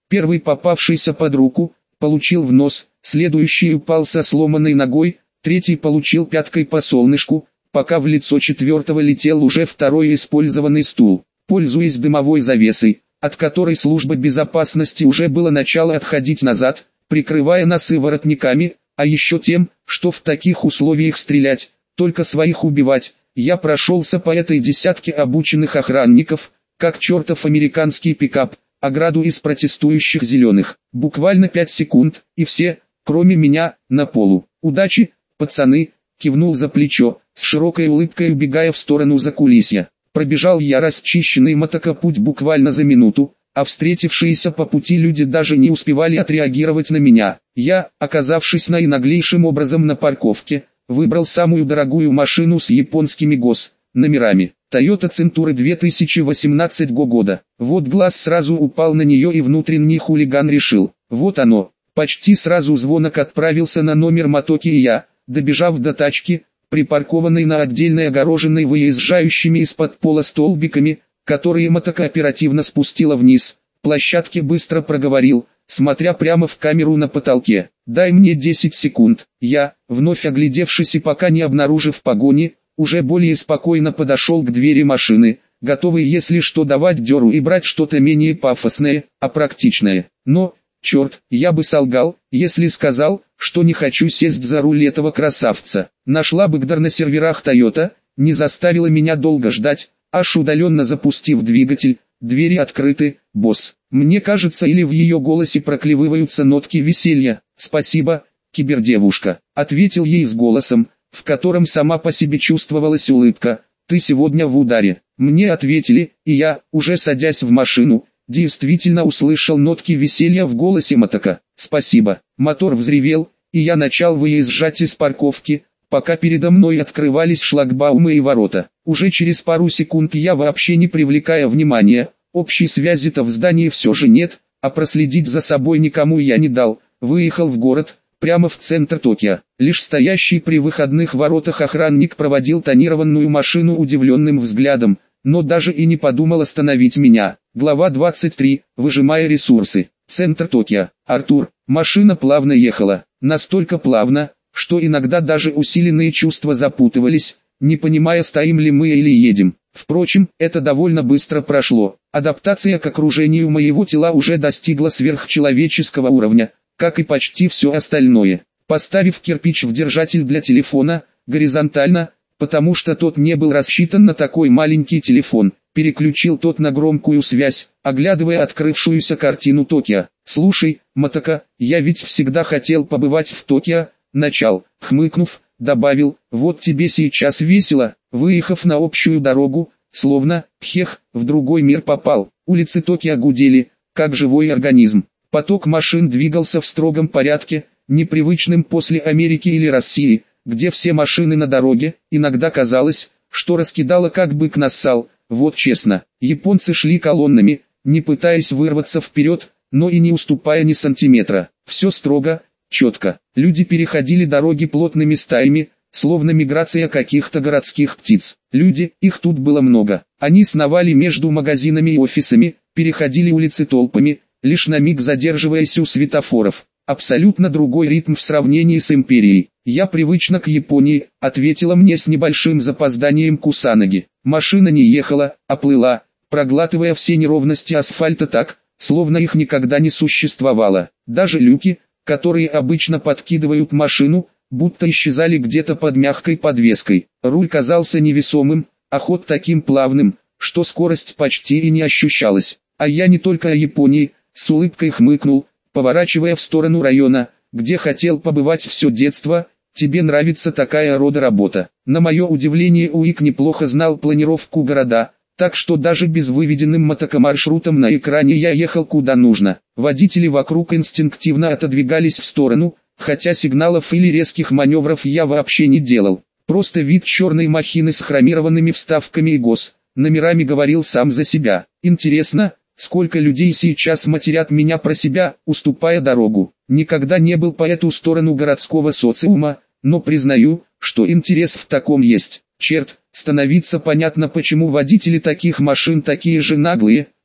Первый попавшийся под руку получил в нос, следующий упал со сломанной ногой, третий получил пяткой по солнышку, пока в лицо четвертого летел уже второй использованный стул. Пользуясь дымовой завесой, от которой служба безопасности уже было начало отходить назад, прикрывая носы воротниками, а еще тем, что в таких условиях стрелять, только своих убивать, я прошелся по этой десятке обученных охранников, как чертов американский пикап, ограду из протестующих зеленых. Буквально пять секунд, и все, кроме меня, на полу. «Удачи, пацаны!» — кивнул за плечо, с широкой улыбкой убегая в сторону закулисья. Пробежал я расчищенный мотокопуть буквально за минуту, а встретившиеся по пути люди даже не успевали отреагировать на меня. Я, оказавшись наинаглейшим образом на парковке, выбрал самую дорогую машину с японскими гос номерами. Toyota Century две тысячи восемнадцатого года. Вот глаз сразу упал на нее, и внутренний хулиган решил: вот оно. Почти сразу звонок отправился на номер мотоки, и я, добежав до тачки, припаркованной на отдельной огороженной выезжающими из-под пола столбиками, которые мотока оперативно спустила вниз, площадке, быстро проговорил, смотря прямо в камеру на потолке: «Дай мне десять секунд». Я, вновь оглядевшись и пока не обнаружив погони, уже более спокойно подошел к двери машины, готовый, если что, давать дёру и брать что-то менее пафосное, а практичное. Но, черт, я бы солгал, если сказал, что не хочу сесть за руль этого красавца. Нашла Бэгдер на серверах Toyota, не заставила меня долго ждать, аж удаленно запустив двигатель. Двери открыты, босс. Мне кажется, или в ее голосе проклевываются нотки веселья. «Спасибо, кибердевушка», — ответил ей с голосом, в котором сама по себе чувствовалась улыбка. «Ты сегодня в ударе». Мне ответили, и я, уже садясь в машину, действительно услышал нотки веселья в голосе мотока. «Спасибо». Мотор взревел, и я начал выезжать из парковки, пока передо мной открывались шлагбаумы и ворота. Уже через пару секунд я, вообще не привлекая внимания, общей связи-то в здании все же нет, а проследить за собой никому я не дал, выехал в город, прямо в центр Токио. Лишь стоящий при выходных воротах охранник проводил тонированную машину удивленным взглядом, но даже и не подумал остановить меня. Глава двадцать три. Выжимая ресурсы. Центр Токио. Артур. Машина плавно ехала. Настолько плавно, что иногда даже усиленные чувства запутывались, не понимая, стоим ли мы или едем. Впрочем, это довольно быстро прошло. Адаптация к окружению моего тела уже достигла сверхчеловеческого уровня, как и почти все остальное. Поставив кирпич в держатель для телефона, горизонтально, потому что тот не был рассчитан на такой маленький телефон, переключил тот на громкую связь, оглядывая открывшуюся картину Токио. «Слушай, мотока, я ведь всегда хотел побывать в Токио», начал, хмыкнув, добавил: «Вот тебе сейчас весело». Выехав на общую дорогу, словно, пхех, в другой мир попал. Улицы Токио гудели, как живой организм. Поток машин двигался в строгом порядке, непривычным после Америки или России, где все машины на дороге. Иногда казалось, что раскидало как бык нассал. Вот честно, японцы шли колоннами, не пытаясь вырваться вперед, но и не уступая ни сантиметра. Все строго, четко. Люди переходили дороги плотными стаями, словно миграция каких-то городских птиц. Люди, их тут было много. Они сновали между магазинами и офисами, переходили улицы толпами, лишь на миг задерживаясь у светофоров. Абсолютно другой ритм в сравнении с империей. «Я привычна к Японии», — ответила мне с небольшим запозданием Кусанаги. Машина не ехала, а плыла, проглатывая все неровности асфальта так, словно их никогда не существовало. Даже люки, которые обычно подкидывают машину, будто исчезали где-то под мягкой подвеской. Руль казался невесомым, а ход таким плавным, что скорость почти и не ощущалась. А я не только о Японии, с улыбкой хмыкнул, поворачивая в сторону района, где хотел побывать все детство. «Тебе нравится такая рода работа?» На мое удивление, Уик неплохо знал планировку города, так что даже без выведенным мотокомаршрутом на экране я ехал куда нужно. Водители вокруг инстинктивно отодвигались в сторону, хотя сигналов или резких маневров я вообще не делал. Просто вид черной махины с хромированными вставками и гос номерами говорил сам за себя. Интересно, сколько людей сейчас матерят меня про себя, уступая дорогу. Никогда не был по эту сторону городского социума, но признаю, что интерес в таком есть. Черт, становится понятно, почему водители таких машин такие же наглые,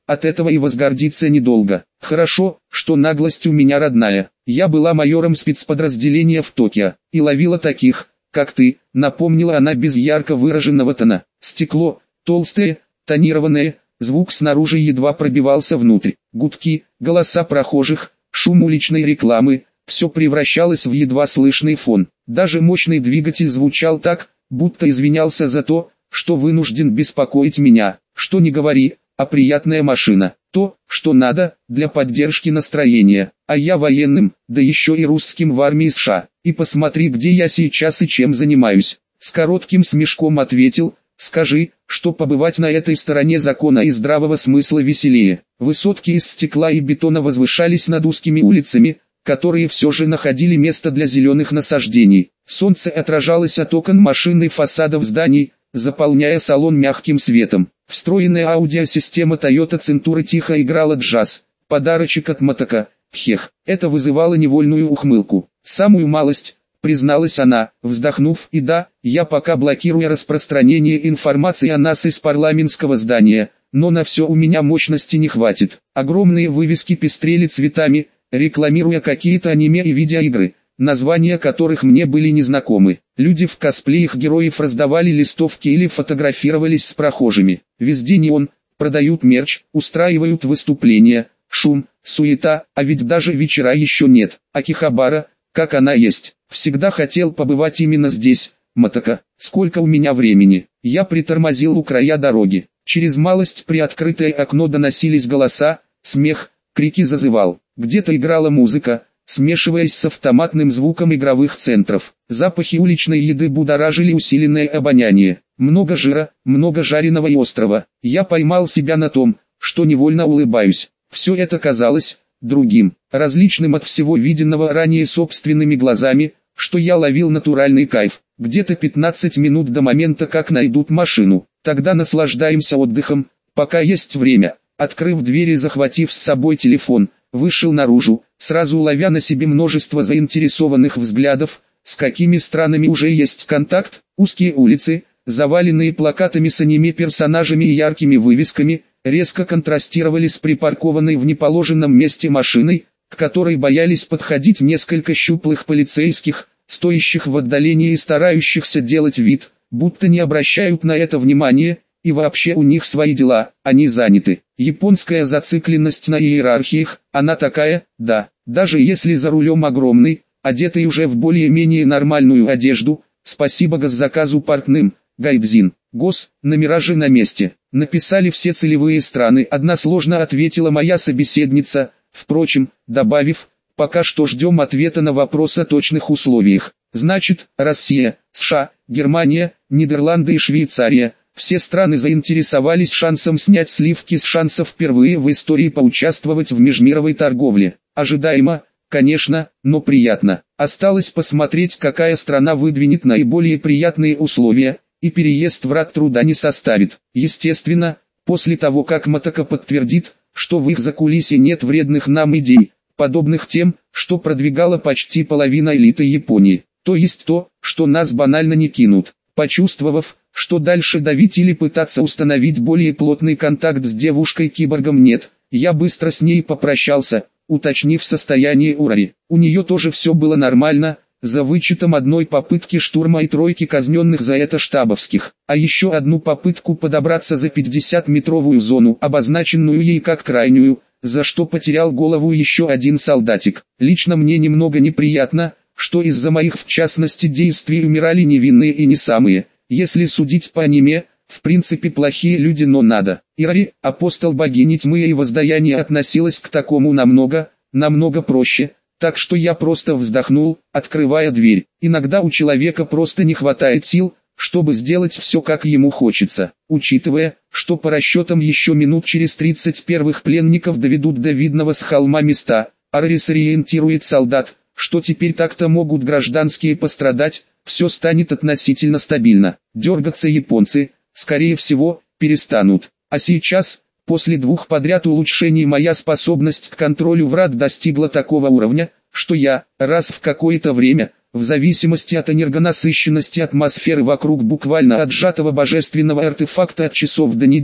от этого и возгордиться недолго. Хорошо, что наглость у меня родная. Я была майором спецподразделения в Токио, и ловила таких, как ты, напомнила она без ярко выраженного тона. Стекло, толстое, тонированное, звук снаружи едва пробивался внутрь. Гудки, голоса прохожих, шум уличной рекламы, все превращалось в едва слышный фон. Даже мощный двигатель звучал так, будто извинялся за то, что вынужден беспокоить меня. Что не говори, а приятная машина. То, что надо, для поддержки настроения. А я военным, да еще и русским в армии США. И посмотри, где я сейчас и чем занимаюсь. С коротким смешком ответил: скажи, что побывать на этой стороне закона и здравого смысла веселее. Высотки из стекла и бетона возвышались над узкими улицами, которые все же находили место для зеленых насаждений. Солнце отражалось от окон машин и фасадов зданий, заполняя салон мягким светом. Встроенная аудиосистема Toyota Centura тихо играла джаз, подарочек от мотока. Хех, это вызывало невольную ухмылку. Самую малость, призналась она, вздохнув, и да, я пока блокирую распространение информации о нас из парламентского здания, но на все у меня мощности не хватит. Огромные вывески пестрели цветами, рекламируя какие-то аниме и видеоигры, названия которых мне были незнакомы. Люди в косплеях героев раздавали листовки или фотографировались с прохожими. Везде неон, продают мерч, устраивают выступления, шум, суета, а ведь даже вечера еще нет. Акихабара, как она есть. Всегда хотел побывать именно здесь. Мотока, сколько у меня времени. Я притормозил у края дороги. Через малость приоткрытое окно доносились голоса, смех, крики зазывал. Где-то играла музыка, смешиваясь с автоматным звуком игровых центров. Запахи уличной еды будоражили усиленное обоняние. Много жира, много жареного и острого. Я поймал себя на том, что невольно улыбаюсь. Все это казалось другим, различным от всего виденного ранее собственными глазами, что я ловил натуральный кайф. Где-то пятнадцать минут до момента, как найдут машину. Тогда наслаждаемся отдыхом, пока есть время. Открыв дверь и захватив с собой телефон, вышел наружу, сразу ловя на себе множество заинтересованных взглядов, с какими странами уже есть контакт. Узкие улицы, заваленные плакатами с аниме-персонажами и яркими вывесками, резко контрастировали с припаркованной в неположенном месте машиной, к которой боялись подходить несколько щуплых полицейских, стоящих в отдалении и старающихся делать вид, будто не обращают на это внимания, и вообще у них свои дела, они заняты. Японская зацикленность на иерархиях, она такая, да, даже если за рулем огромный, одетый уже в более-менее нормальную одежду, спасибо госзаказу портным, гайдзин, гос, номера же на месте. Написали все целевые страны, односложно ответила моя собеседница, впрочем, добавив, пока что ждем ответа на вопрос о точных условиях. Значит, Россия, США, Германия, Нидерланды и Швейцария. Все страны заинтересовались шансом снять сливки с шанса впервые в истории поучаствовать в межмировой торговле. Ожидаемо, конечно, но приятно. Осталось посмотреть, какая страна выдвинет наиболее приятные условия, и переезд в рад труда не составит. Естественно, после того как Мотока подтвердит, что в их закулисье нет вредных нам идей, подобных тем, что продвигала почти половина элиты Японии. То есть то, что нас банально не кинут. Почувствовав, что дальше давить или пытаться установить более плотный контакт с девушкой-киборгом нет, я быстро с ней попрощался, уточнив состояние Урари. У нее тоже все было нормально, за вычетом одной попытки штурма и тройки казненных за это штабовских, а еще одну попытку подобраться за пятидесятиметровую зону, обозначенную ей как крайнюю, за что потерял голову еще один солдатик. Лично мне немного неприятно, что из-за моих в частности действий умирали невинные и не самые, если судить по аниме, в принципе плохие люди, но надо. Ирари, апостол богини тьмы и воздаяния, относилась к такому намного, намного проще, так что я просто вздохнул, открывая дверь. Иногда у человека просто не хватает сил, чтобы сделать все как ему хочется. Учитывая, что по расчетам еще минут через тридцать первых пленников доведут до видного с холма места, Арари сориентирует солдат, что теперь так-то могут гражданские пострадать, все станет относительно стабильно. Дергаться японцы, скорее всего, перестанут. А сейчас, после двух подряд улучшений, моя способность к контролю врат достигла такого уровня, что я, раз в какое-то время, в зависимости от энергонасыщенности атмосферы вокруг буквально от сжатого божественного артефакта от часов до недель,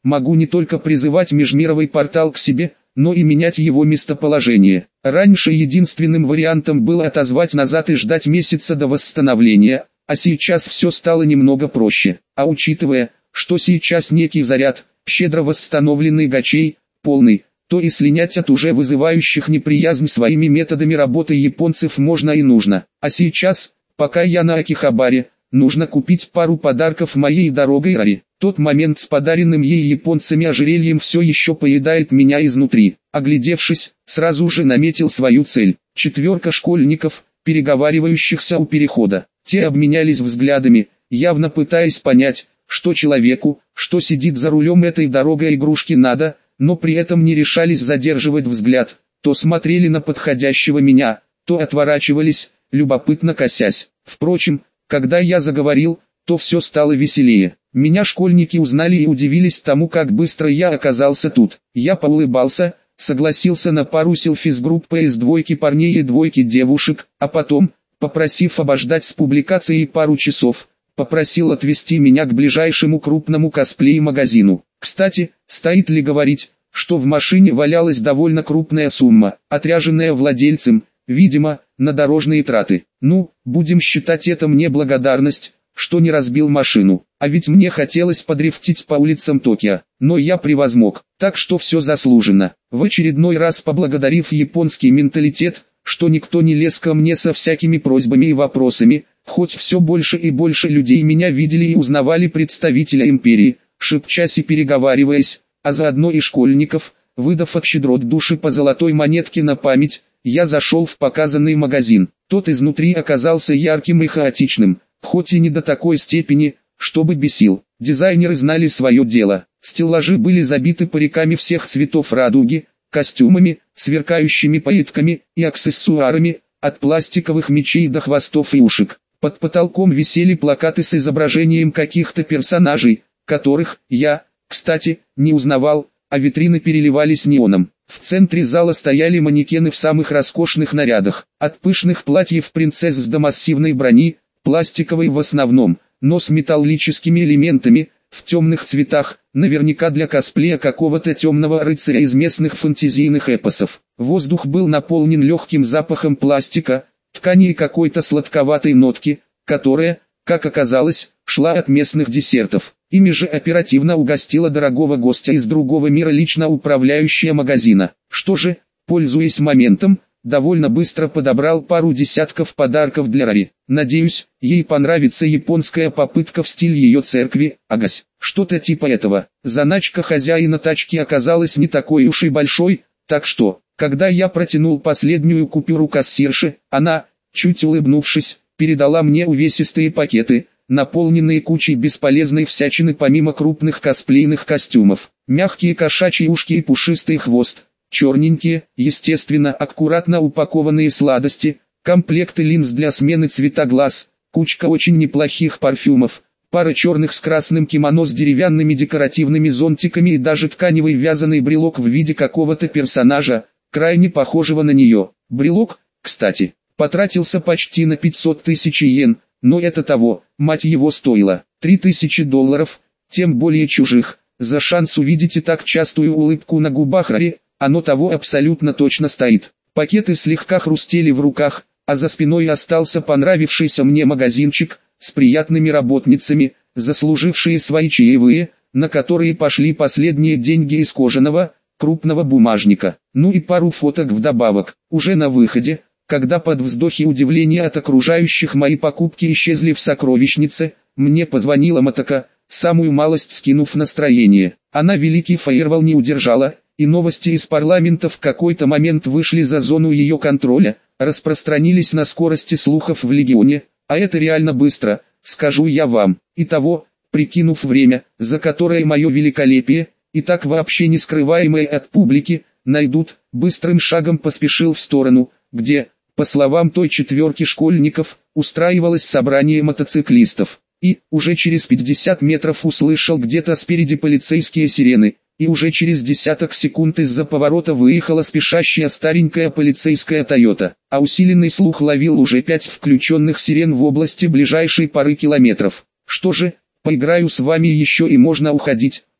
могу не только призывать межмировой портал к себе, но и менять его местоположение. Раньше единственным вариантом было отозвать назад и ждать месяца до восстановления, а сейчас все стало немного проще. А учитывая, что сейчас некий заряд, щедро восстановленный гачей, полный, то и слинять от уже вызывающих неприязнь своими методами работы японцев можно и нужно. А сейчас, пока я на Акихабаре, нужно купить пару подарков моей дорогой Рари. Тот момент с подаренным ей японцами ожерельем все еще поедает меня изнутри. Оглядевшись, сразу же наметил свою цель. Четверка школьников, переговаривающихся у перехода. Те обменялись взглядами, явно пытаясь понять, что человеку, что сидит за рулем этой дорогой игрушки надо, но при этом не решались задерживать взгляд. То смотрели на подходящего меня, то отворачивались, любопытно косясь. Впрочем, когда я заговорил, то все стало веселее. Меня школьники узнали и удивились тому, как быстро я оказался тут. Я поулыбался, согласился на пару селфи с группой из двойки парней и двойки девушек, а потом, попросив обождать с публикацией пару часов, попросил отвезти меня к ближайшему крупному косплей-магазину. Кстати, стоит ли говорить, что в машине валялась довольно крупная сумма, отряженная владельцем, видимо, на дорожные траты. Ну, будем считать это мне благодарность, что не разбил машину, а ведь мне хотелось подрифтить по улицам Токио, но я превозмог, так что все заслуженно. В очередной раз поблагодарив японский менталитет, что никто не лез ко мне со всякими просьбами и вопросами, хоть все больше и больше людей меня видели и узнавали представителя империи, шепчась и переговариваясь, а заодно и школьников, выдав от щедрот души по золотой монетке на память, я зашел в показанный магазин. Тот изнутри оказался ярким и хаотичным, хоть и не до такой степени, чтобы бесил. Дизайнеры знали свое дело. Стеллажи были забиты париками всех цветов радуги, костюмами, сверкающими пайетками и аксессуарами, от пластиковых мечей до хвостов и ушек. Под потолком висели плакаты с изображением каких-то персонажей, которых я, кстати, не узнавал, а витрины переливались неоном. В центре зала стояли манекены в самых роскошных нарядах, от пышных платьев принцесс до массивной брони, пластиковой в основном, но с металлическими элементами, в темных цветах, наверняка для косплея какого-то темного рыцаря из местных фэнтезийных эпосов. Воздух был наполнен легким запахом пластика, ткани и какой-то сладковатой нотки, которая, как оказалось, шла от местных десертов. Ими же оперативно угостила дорогого гостя из другого мира лично управляющая магазина. Что же, пользуясь моментом, довольно быстро подобрал пару десятков подарков для Рари. Надеюсь, ей понравится японская попытка в стиле ее церкви, агась. Что-то типа этого. Заначка хозяина тачки оказалась не такой уж и большой, так что, когда я протянул последнюю купюру кассирше, она, чуть улыбнувшись, передала мне увесистые пакеты, наполненные кучей бесполезной всячины помимо крупных косплейных костюмов. Мягкие кошачьи ушки и пушистый хвост, черненькие, естественно аккуратно упакованные сладости, комплекты линз для смены цвета глаз, кучка очень неплохих парфюмов, пара черных с красным кимоно с деревянными декоративными зонтиками и даже тканевый вязаный брелок в виде какого-то персонажа, крайне похожего на нее. Брелок, кстати, потратился почти на пятьсот тысяч йен, но это того, мать его, стоило. три тысячи долларов, тем более чужих, за шанс увидеть и так частую улыбку на губах Рари, оно того абсолютно точно стоит. Пакеты слегка хрустели в руках, а за спиной остался понравившийся мне магазинчик, с приятными работницами, заслужившие свои чаевые, на которые пошли последние деньги из кожаного, крупного бумажника. Ну и пару фоток вдобавок. Уже на выходе, когда под вздохи удивления от окружающих мои покупки исчезли в сокровищнице, мне позвонила Матака, самую малость скинув настроение. Она великий фаервол не удержала, и новости из парламента в какой-то момент вышли за зону ее контроля, распространились на скорости слухов в Легионе, а это реально быстро, скажу я вам. Итого, прикинув время, за которое мое великолепие, и так вообще не скрываемое от публики, найдут, быстрым шагом поспешил в сторону, где, по словам той четверки школьников, устраивалось собрание мотоциклистов. И, уже через пятьдесят метров услышал где-то спереди полицейские сирены, и уже через десяток секунд из-за поворота выехала спешащая старенькая полицейская Тойота, а усиленный слух ловил уже пять включенных сирен в области ближайшей пары километров. Что же, поиграю с вами еще и можно уходить,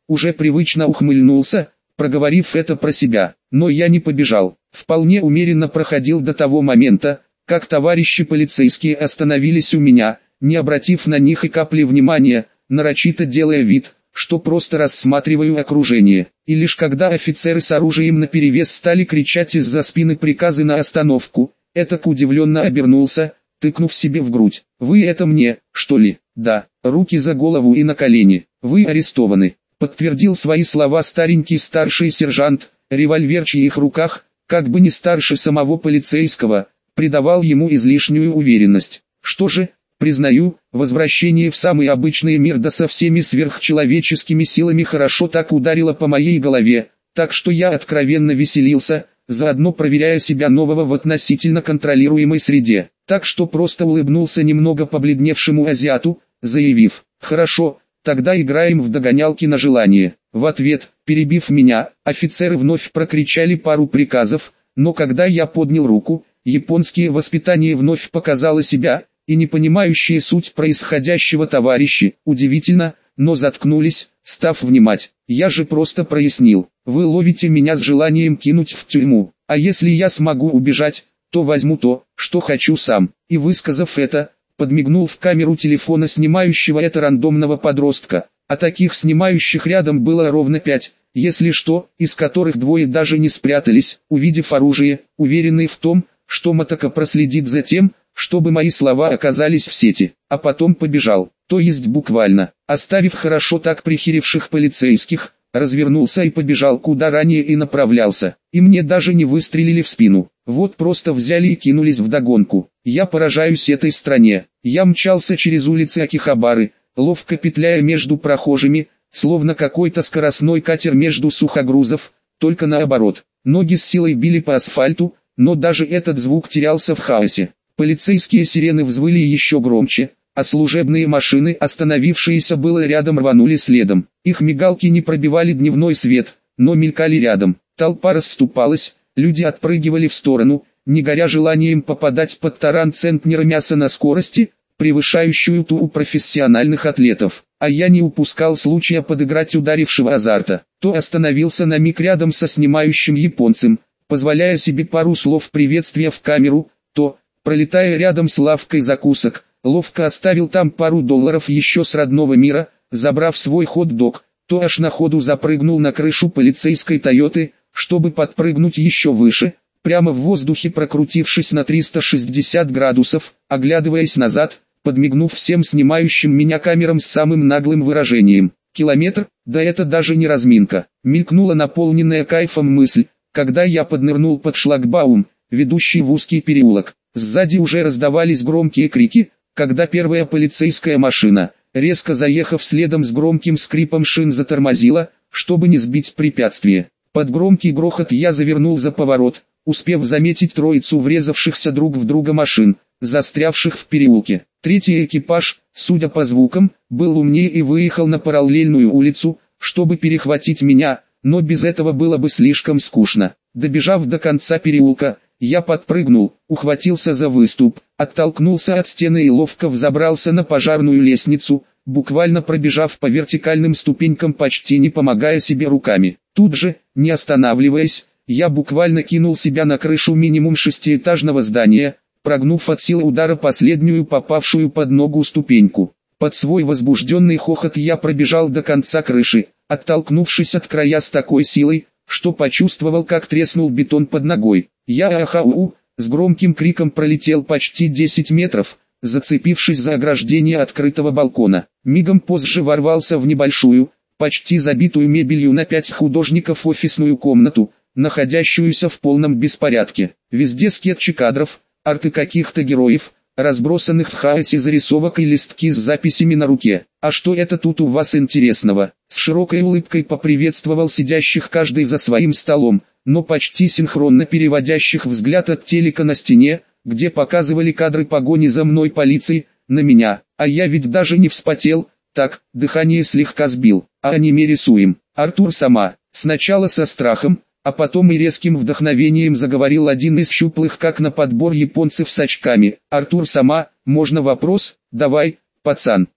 уже привычно ухмыльнулся, проговорив это про себя. Но я не побежал, вполне умеренно проходил до того момента, как товарищи полицейские остановились у меня, не обратив на них и капли внимания, нарочито делая вид, что просто рассматриваю окружение. И лишь когда офицеры с оружием наперевес стали кричать из-за спины приказы на остановку, этак удивленно обернулся, тыкнув себе в грудь. «Вы это мне, что ли?» «Да». Руки за голову и на колени. «Вы арестованы», подтвердил свои слова старенький старший сержант. Револьвер в чьих руках, как бы не старше самого полицейского, придавал ему излишнюю уверенность. Что же, признаю, возвращение в самый обычный мир да со всеми сверхчеловеческими силами хорошо так ударило по моей голове, так что я откровенно веселился, заодно проверяя себя нового в относительно контролируемой среде. Так что просто улыбнулся немного побледневшему азиату, заявив: «Хорошо, тогда играем в догонялки на желание». В ответ, перебив меня, офицеры вновь прокричали пару приказов, но когда я поднял руку, японское воспитание вновь показало себя, и не понимающие суть происходящего товарищи, удивительно, но заткнулись, став внимать. Я же просто прояснил: вы ловите меня с желанием кинуть в тюрьму, а если я смогу убежать, то возьму то, что хочу сам. И высказав это, подмигнул в камеру телефона снимающего это рандомного подростка, а таких снимающих рядом было ровно пять, если что, из которых двое даже не спрятались, увидев оружие, уверенный в том, что Мотока проследит за тем, чтобы мои слова оказались в сети, а потом побежал, то есть буквально, оставив хорошо так прихеревших полицейских, развернулся и побежал куда ранее и направлялся, и мне даже не выстрелили в спину, вот просто взяли и кинулись вдогонку. Я поражаюсь этой стране. Я мчался через улицы Акихабары, ловко петляя между прохожими, словно какой-то скоростной катер между сухогрузов, только наоборот. Ноги с силой били по асфальту, но даже этот звук терялся в хаосе. Полицейские сирены взвыли еще громче, а служебные машины, остановившиеся было рядом, рванули следом. Их мигалки не пробивали дневной свет, но мелькали рядом. Толпа расступалась, люди отпрыгивали в сторону, не горя желанием попадать под таран центнера мяса на скорости, превышающую ту у профессиональных атлетов. А я не упускал случая подыграть ударившего азарта. То остановился на миг рядом со снимающим японцем, позволяя себе пару слов приветствия в камеру, то, пролетая рядом с лавкой закусок, ловко оставил там пару долларов еще с родного мира, забрав свой хот-дог, то аж на ходу запрыгнул на крышу полицейской Тойоты, чтобы подпрыгнуть еще выше, прямо в воздухе прокрутившись на триста шестьдесят градусов, оглядываясь назад, подмигнув всем снимающим меня камерам с самым наглым выражением. Километр, да это даже не разминка, мелькнула наполненная кайфом мысль, когда я поднырнул под шлагбаум, ведущий в узкий переулок. Сзади уже раздавались громкие крики, когда первая полицейская машина, резко заехав следом с громким скрипом шин, затормозила, чтобы не сбить препятствие. Под громкий грохот я завернул за поворот, успев заметить троицу врезавшихся друг в друга машин, застрявших в переулке. Третий экипаж, судя по звукам, был умнее и выехал на параллельную улицу, чтобы перехватить меня, но без этого было бы слишком скучно. Добежав до конца переулка, я подпрыгнул, ухватился за выступ, оттолкнулся от стены и ловко взобрался на пожарную лестницу, буквально пробежав по вертикальным ступенькам, почти не помогая себе руками. Тут же, не останавливаясь, я буквально кинул себя на крышу минимум шестиэтажного здания, прогнув от силы удара последнюю попавшую под ногу ступеньку. Под свой возбужденный хохот я пробежал до конца крыши, оттолкнувшись от края с такой силой, что почувствовал, как треснул бетон под ногой. Я ахау, с громким криком пролетел почти десять метров, зацепившись за ограждение открытого балкона. Мигом позже ворвался в небольшую, почти забитую мебелью на пять художников офисную комнату, находящуюся в полном беспорядке. Везде скетчи кадров, арты каких-то героев, разбросанных в хаосе зарисовок и листки с записями на руке. «А что это тут у вас интересного?» С широкой улыбкой поприветствовал сидящих каждый за своим столом, но почти синхронно переводящих взгляд от телека на стене, где показывали кадры погони за мной полиции, на меня. А я ведь даже не вспотел, так, дыхание слегка сбил. А аниме рисуем. Артур сама, сначала со страхом, а потом и резким вдохновением заговорил один из щуплых как на подбор японцев с очками. «Артур сама, можно вопрос?» «Давай, пацан».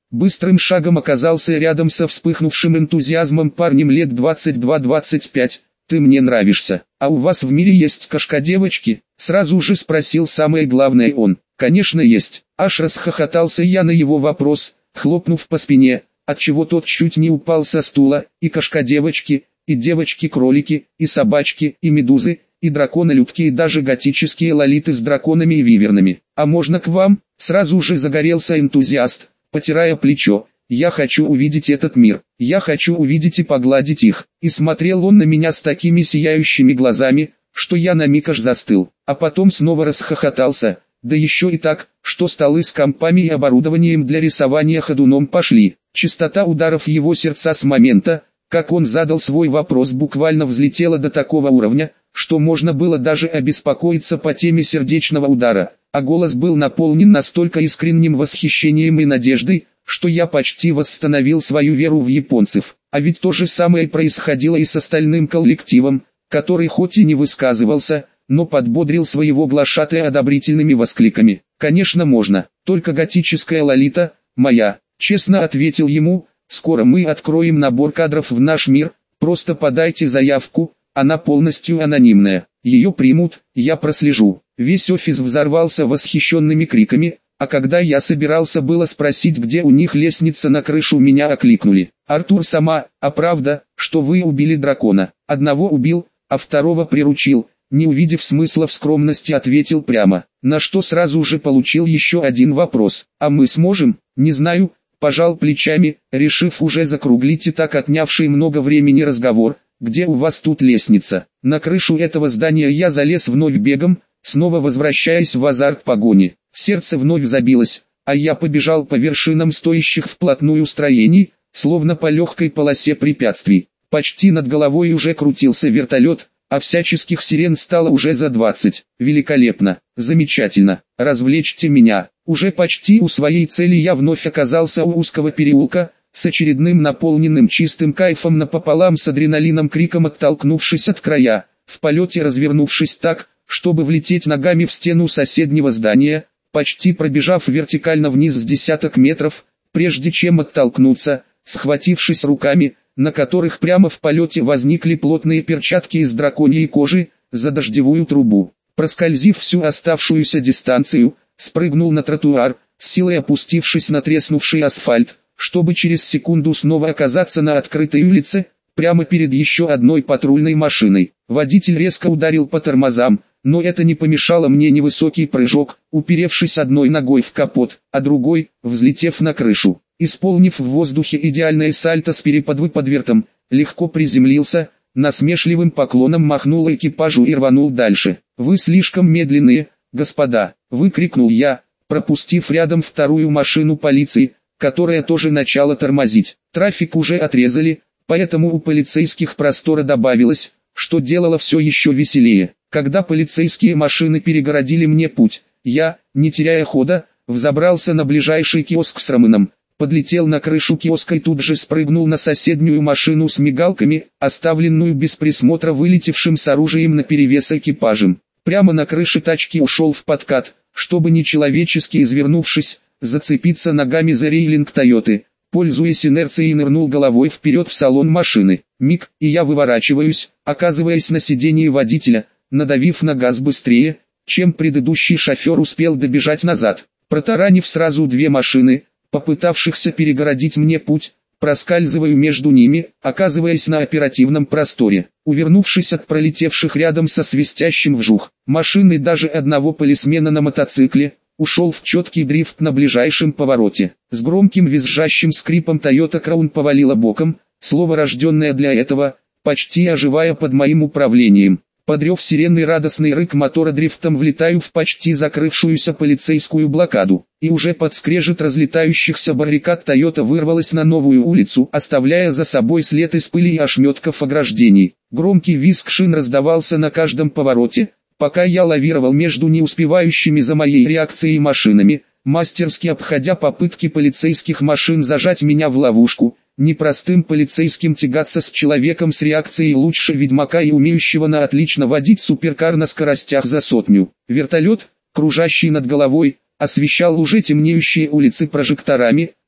быстрым шагом оказался рядом со вспыхнувшим энтузиазмом парнем лет двадцать два — двадцать пять. «Ты мне нравишься. А у вас в мире есть кошка-девочки?» Сразу же спросил самое главное он. «Конечно есть». Аж расхохотался я на его вопрос, хлопнув по спине, отчего тот чуть не упал со стула. «И кошка-девочки, и девочки-кролики, и собачки, и медузы, и драконолюдки, и даже готические лолиты с драконами и вивернами. А можно к вам?» Сразу же загорелся энтузиаст, потирая плечо. «Я хочу увидеть этот мир, я хочу увидеть и погладить их». И смотрел он на меня с такими сияющими глазами, что я на миг аж застыл, а потом снова расхохотался, да еще и так, что столы с компами и оборудованием для рисования ходуном пошли. Частота ударов его сердца с момента, как он задал свой вопрос, буквально взлетела до такого уровня, что можно было даже обеспокоиться по теме сердечного удара, а голос был наполнен настолько искренним восхищением и надеждой, что я почти восстановил свою веру в японцев. А ведь то же самое происходило и с остальным коллективом, который хоть и не высказывался, но подбодрил своего глашатая одобрительными воскликами. «Конечно можно, только готическая лолита, моя», честно ответил ему. «Скоро мы откроем набор кадров в наш мир, просто подайте заявку, она полностью анонимная, ее примут, я прослежу». Весь офис взорвался восхищенными криками, а когда я собирался было спросить, где у них лестница на крышу, меня окликнули. «Артур сама, а правда, что вы убили дракона?» «Одного убил, а второго приручил», не увидев смысла в скромности, ответил прямо, на что сразу же получил еще один вопрос. «А мы сможем?» «Не знаю», пожал плечами, решив уже закруглить и так отнявший много времени разговор. «Где у вас тут лестница?» На крышу этого здания я залез вновь бегом, снова возвращаясь в азарт погони. Сердце вновь забилось, а я побежал по вершинам стоящих вплотную строений, словно по легкой полосе препятствий. Почти над головой уже крутился вертолет, а всяческих сирен стало уже за двадцать. Великолепно, замечательно, развлечьте меня. Уже почти у своей цели я вновь оказался у узкого переулка, с очередным наполненным чистым кайфом напополам с адреналином криком оттолкнувшись от края, в полете развернувшись так, чтобы влететь ногами в стену соседнего здания, почти пробежав вертикально вниз с десяток метров, прежде чем оттолкнуться, схватившись руками, на которых прямо в полете возникли плотные перчатки из драконьей кожи, за дождевую трубу. Проскользив всю оставшуюся дистанцию, спрыгнул на тротуар, с силой опустившись на треснувший асфальт, чтобы через секунду снова оказаться на открытой улице, прямо перед еще одной патрульной машиной. Водитель резко ударил по тормозам, но это не помешало мне невысокий прыжок, уперевшись одной ногой в капот, а другой, взлетев на крышу. Исполнив в воздухе идеальное сальто с переподвыподвертом, легко приземлился, насмешливым поклоном махнул экипажу и рванул дальше. «Вы слишком медленные, господа!» — выкрикнул я, пропустив рядом вторую машину полиции, которая тоже начала тормозить. Трафик уже отрезали, поэтому у полицейских простора добавилось, что делало все еще веселее. Когда полицейские машины перегородили мне путь, я, не теряя хода, взобрался на ближайший киоск с раменом, подлетел на крышу киоска и тут же спрыгнул на соседнюю машину с мигалками, оставленную без присмотра вылетевшим с оружием наперевес экипажем. Прямо на крыше тачки ушел в подкат, чтобы нечеловечески извернувшись, зацепиться ногами за рейлинг Тойоты, пользуясь инерцией, нырнул головой вперед в салон машины. Миг, и я выворачиваюсь, оказываясь на сидении водителя, надавив на газ быстрее, чем предыдущий шофер успел добежать назад. Протаранив сразу две машины, попытавшихся перегородить мне путь, проскальзываю между ними, оказываясь на оперативном просторе. Увернувшись от пролетевших рядом со свистящим вжух машины даже одного полисмена на мотоцикле, ушел в четкий дрифт на ближайшем повороте. С громким визжащим скрипом Toyota Crown повалила боком, слово рожденное для этого, почти оживая под моим управлением. Подрев сиренный радостный рык мотора, дрифтом влетаю в почти закрывшуюся полицейскую блокаду, и уже под скрежет разлетающихся баррикад Toyota вырвалась на новую улицу, оставляя за собой след из пыли и ошметков ограждений. Громкий визг шин раздавался на каждом повороте, пока я лавировал между не успевающими за моей реакцией машинами, мастерски обходя попытки полицейских машин зажать меня в ловушку. Непростым полицейским тягаться с человеком с реакцией лучше ведьмака и умеющего на отлично водить суперкар на скоростях за сотню. Вертолет, кружащий над головой, освещал уже темнеющие улицы прожекторами,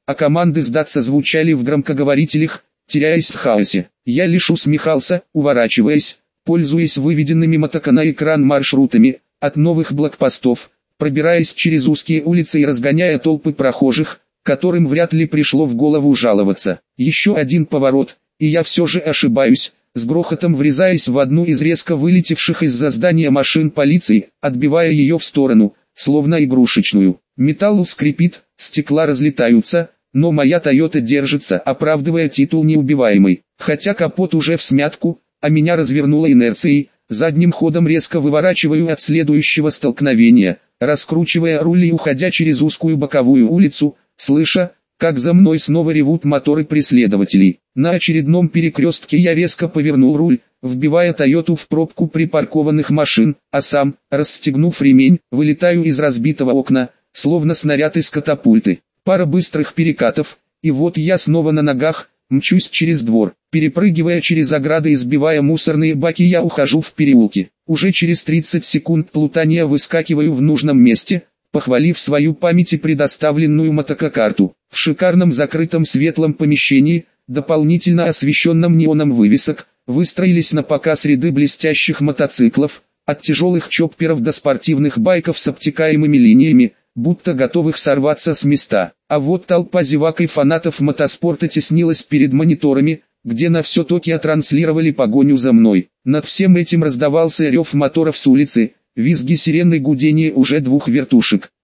а команды сдаться звучали в громкоговорителях, теряясь в хаосе. Я лишь усмехался, уворачиваясь, пользуясь выведенными мотока на экран маршрутами, от новых блокпостов, пробираясь через узкие улицы и разгоняя толпы прохожих, которым вряд ли пришло в голову жаловаться. Еще один поворот, и я все же ошибаюсь, с грохотом врезаясь в одну из резко вылетевших из-за здания машин полиции, отбивая ее в сторону, словно игрушечную. Металл скрипит, стекла разлетаются, но моя Тойота держится, оправдывая титул неубиваемой. Хотя капот уже в смятку, а меня развернуло инерцией, задним ходом резко выворачиваю от следующего столкновения, раскручивая руль и уходя через узкую боковую улицу, слыша, как за мной снова ревут моторы преследователей. На очередном перекрестке я резко повернул руль, вбивая Тойоту в пробку припаркованных машин, а сам, расстегнув ремень, вылетаю из разбитого окна, словно снаряд из катапульты. Пара быстрых перекатов, и вот я снова на ногах, мчусь через двор. Перепрыгивая через ограды и сбивая мусорные баки, я ухожу в переулки. Уже через тридцать секунд плутания выскакиваю в нужном месте, похвалив свою память и предоставленную мотокарту. В шикарном закрытом светлом помещении, дополнительно освещенном неоном вывесок, выстроились на показ ряды блестящих мотоциклов, от тяжелых чопперов до спортивных байков с обтекаемыми линиями, будто готовых сорваться с места. А вот толпа зевак и фанатов мотоспорта теснилась перед мониторами, где на все Токио транслировали погоню за мной. Над всем этим раздавался рев моторов с улицы, визги сирены, гудение уже двух вертушек.